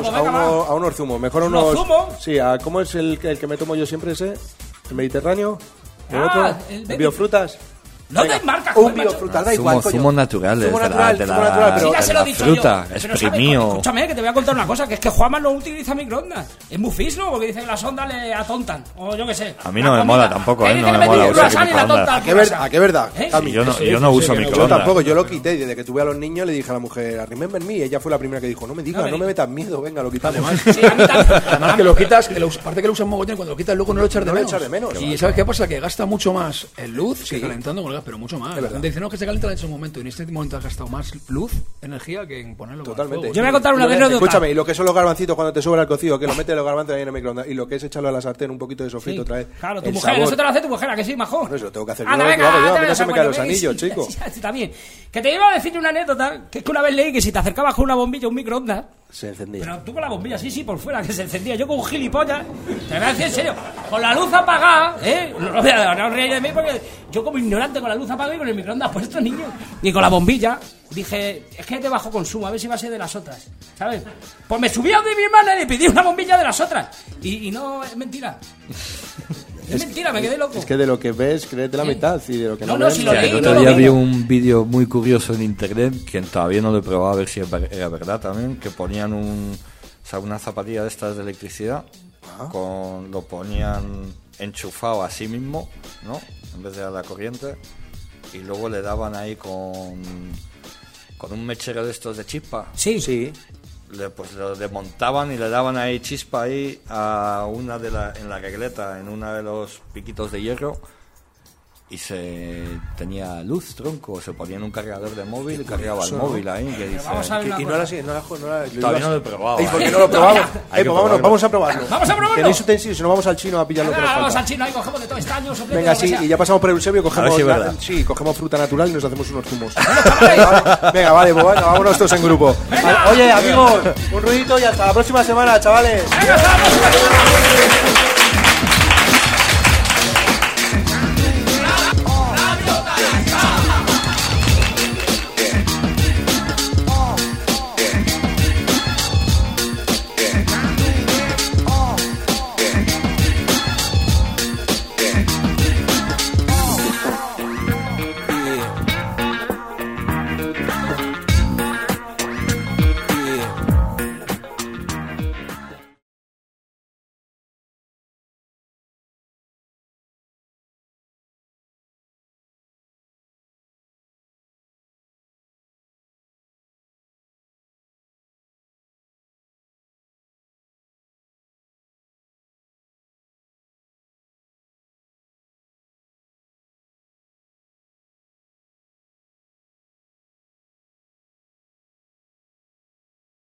unos zumos. Mejor a unos...
¿Zumos?
Sí, ¿cómo es el que me tomo yo siempre ese? ¿El Mediterráneo? ¿El otro?
el
biofrutas.
No te marcas,
un biofrutas, da igual, coño.
Zumos naturales
Zumo natural,
pero
ya se lo he dicho
fruta,
yo.
exprimido.
Escúchame, que te voy a contar una cosa, que es que Juanma no utiliza microondas. Es muy fisno, porque dice que las ondas le atontan. O yo qué sé.
A mí no me mola tampoco, no me mola usar microondas.
¿A qué verdad?
Yo no uso microondas.
Yo tampoco, yo lo quité. Desde que tuve a los niños le dije a la mujer, remember me. Ella fue la primera que dijo, no me digas, no me metas miedo, venga, lo quitamos.
Además que lo quitas, aparte que lo usas mogollón, cuando lo quitas luego no lo echas de menos. Y ¿sabes qué pasa? Que gasta mucho más en luz que calentando con el gas, pero mucho más. La gente dice, no, que se calienta en ese momento. Y en este momento has gastado más luz, energía, que en ponerlo.
Totalmente.
Yo voy a contar una anécdota.
Escúchame, y lo que son los garbancitos cuando te sobra el cocido, que lo metes los garbanzos ahí en el microondas, y lo que es echarlo a la sartén un poquito de sofrito otra vez.
Claro, tu mujer, eso te lo hace tu mujer, ¿a que sí, majo?
Bueno, eso lo tengo que hacer
yo,
a mí no se me caen los anillos, chico.
También. Que te iba a decir una anécdota, que es que una vez leí que si te acercabas con una bombilla, un microondas,
se encendía.
Pero tú con la bombilla, sí, por fuera, que se encendía. Yo con un gilipollas, te voy a decir en serio, con la luz apagada, no os reáis de mí porque yo como ignorante con la luz apagada y con el microondas puesto, niño, y con la bombilla, dije, es que es de bajo consumo, a ver si va a ser de las otras, ¿sabes? Pues me subí a de mi hermana y le pedí una bombilla de las otras. Y no, es mentira. Es mentira, me quedé loco.
Es que de lo que ves, créete la mitad, y de lo que no
ves...
Si el otro día vi un vídeo muy curioso en internet, que todavía no lo he probado a ver si era verdad también, que ponían una zapatilla de estas de electricidad, lo ponían enchufado a sí mismo, ¿no? En vez de a la corriente, y luego le daban ahí con un mechero de estos de chispa.
Sí.
Pues lo desmontaban y le daban ahí chispa ahí a una en la regleta, en uno de los piquitos de hierro, y tenía luz, tronco, se ponía en un cargador de móvil y cargaba el móvil ahí. Que dice,
y no la
todavía no lo he probado.
¿Y por qué no lo probamos? Pues vamos a probarlo.
Vamos a probarlo.
Tenéis utensilios, si no vamos al chino a pillarlo.
Vamos al chino, ahí cogemos de todo estaño.
Venga, sí, y ya pasamos por Eusebio, cogemos fruta natural y nos hacemos unos zumos. Venga, vale, pues venga, vámonos todos en grupo. Oye, amigos, un ruidito y hasta la próxima semana, chavales.
Venga, hasta la próxima semana.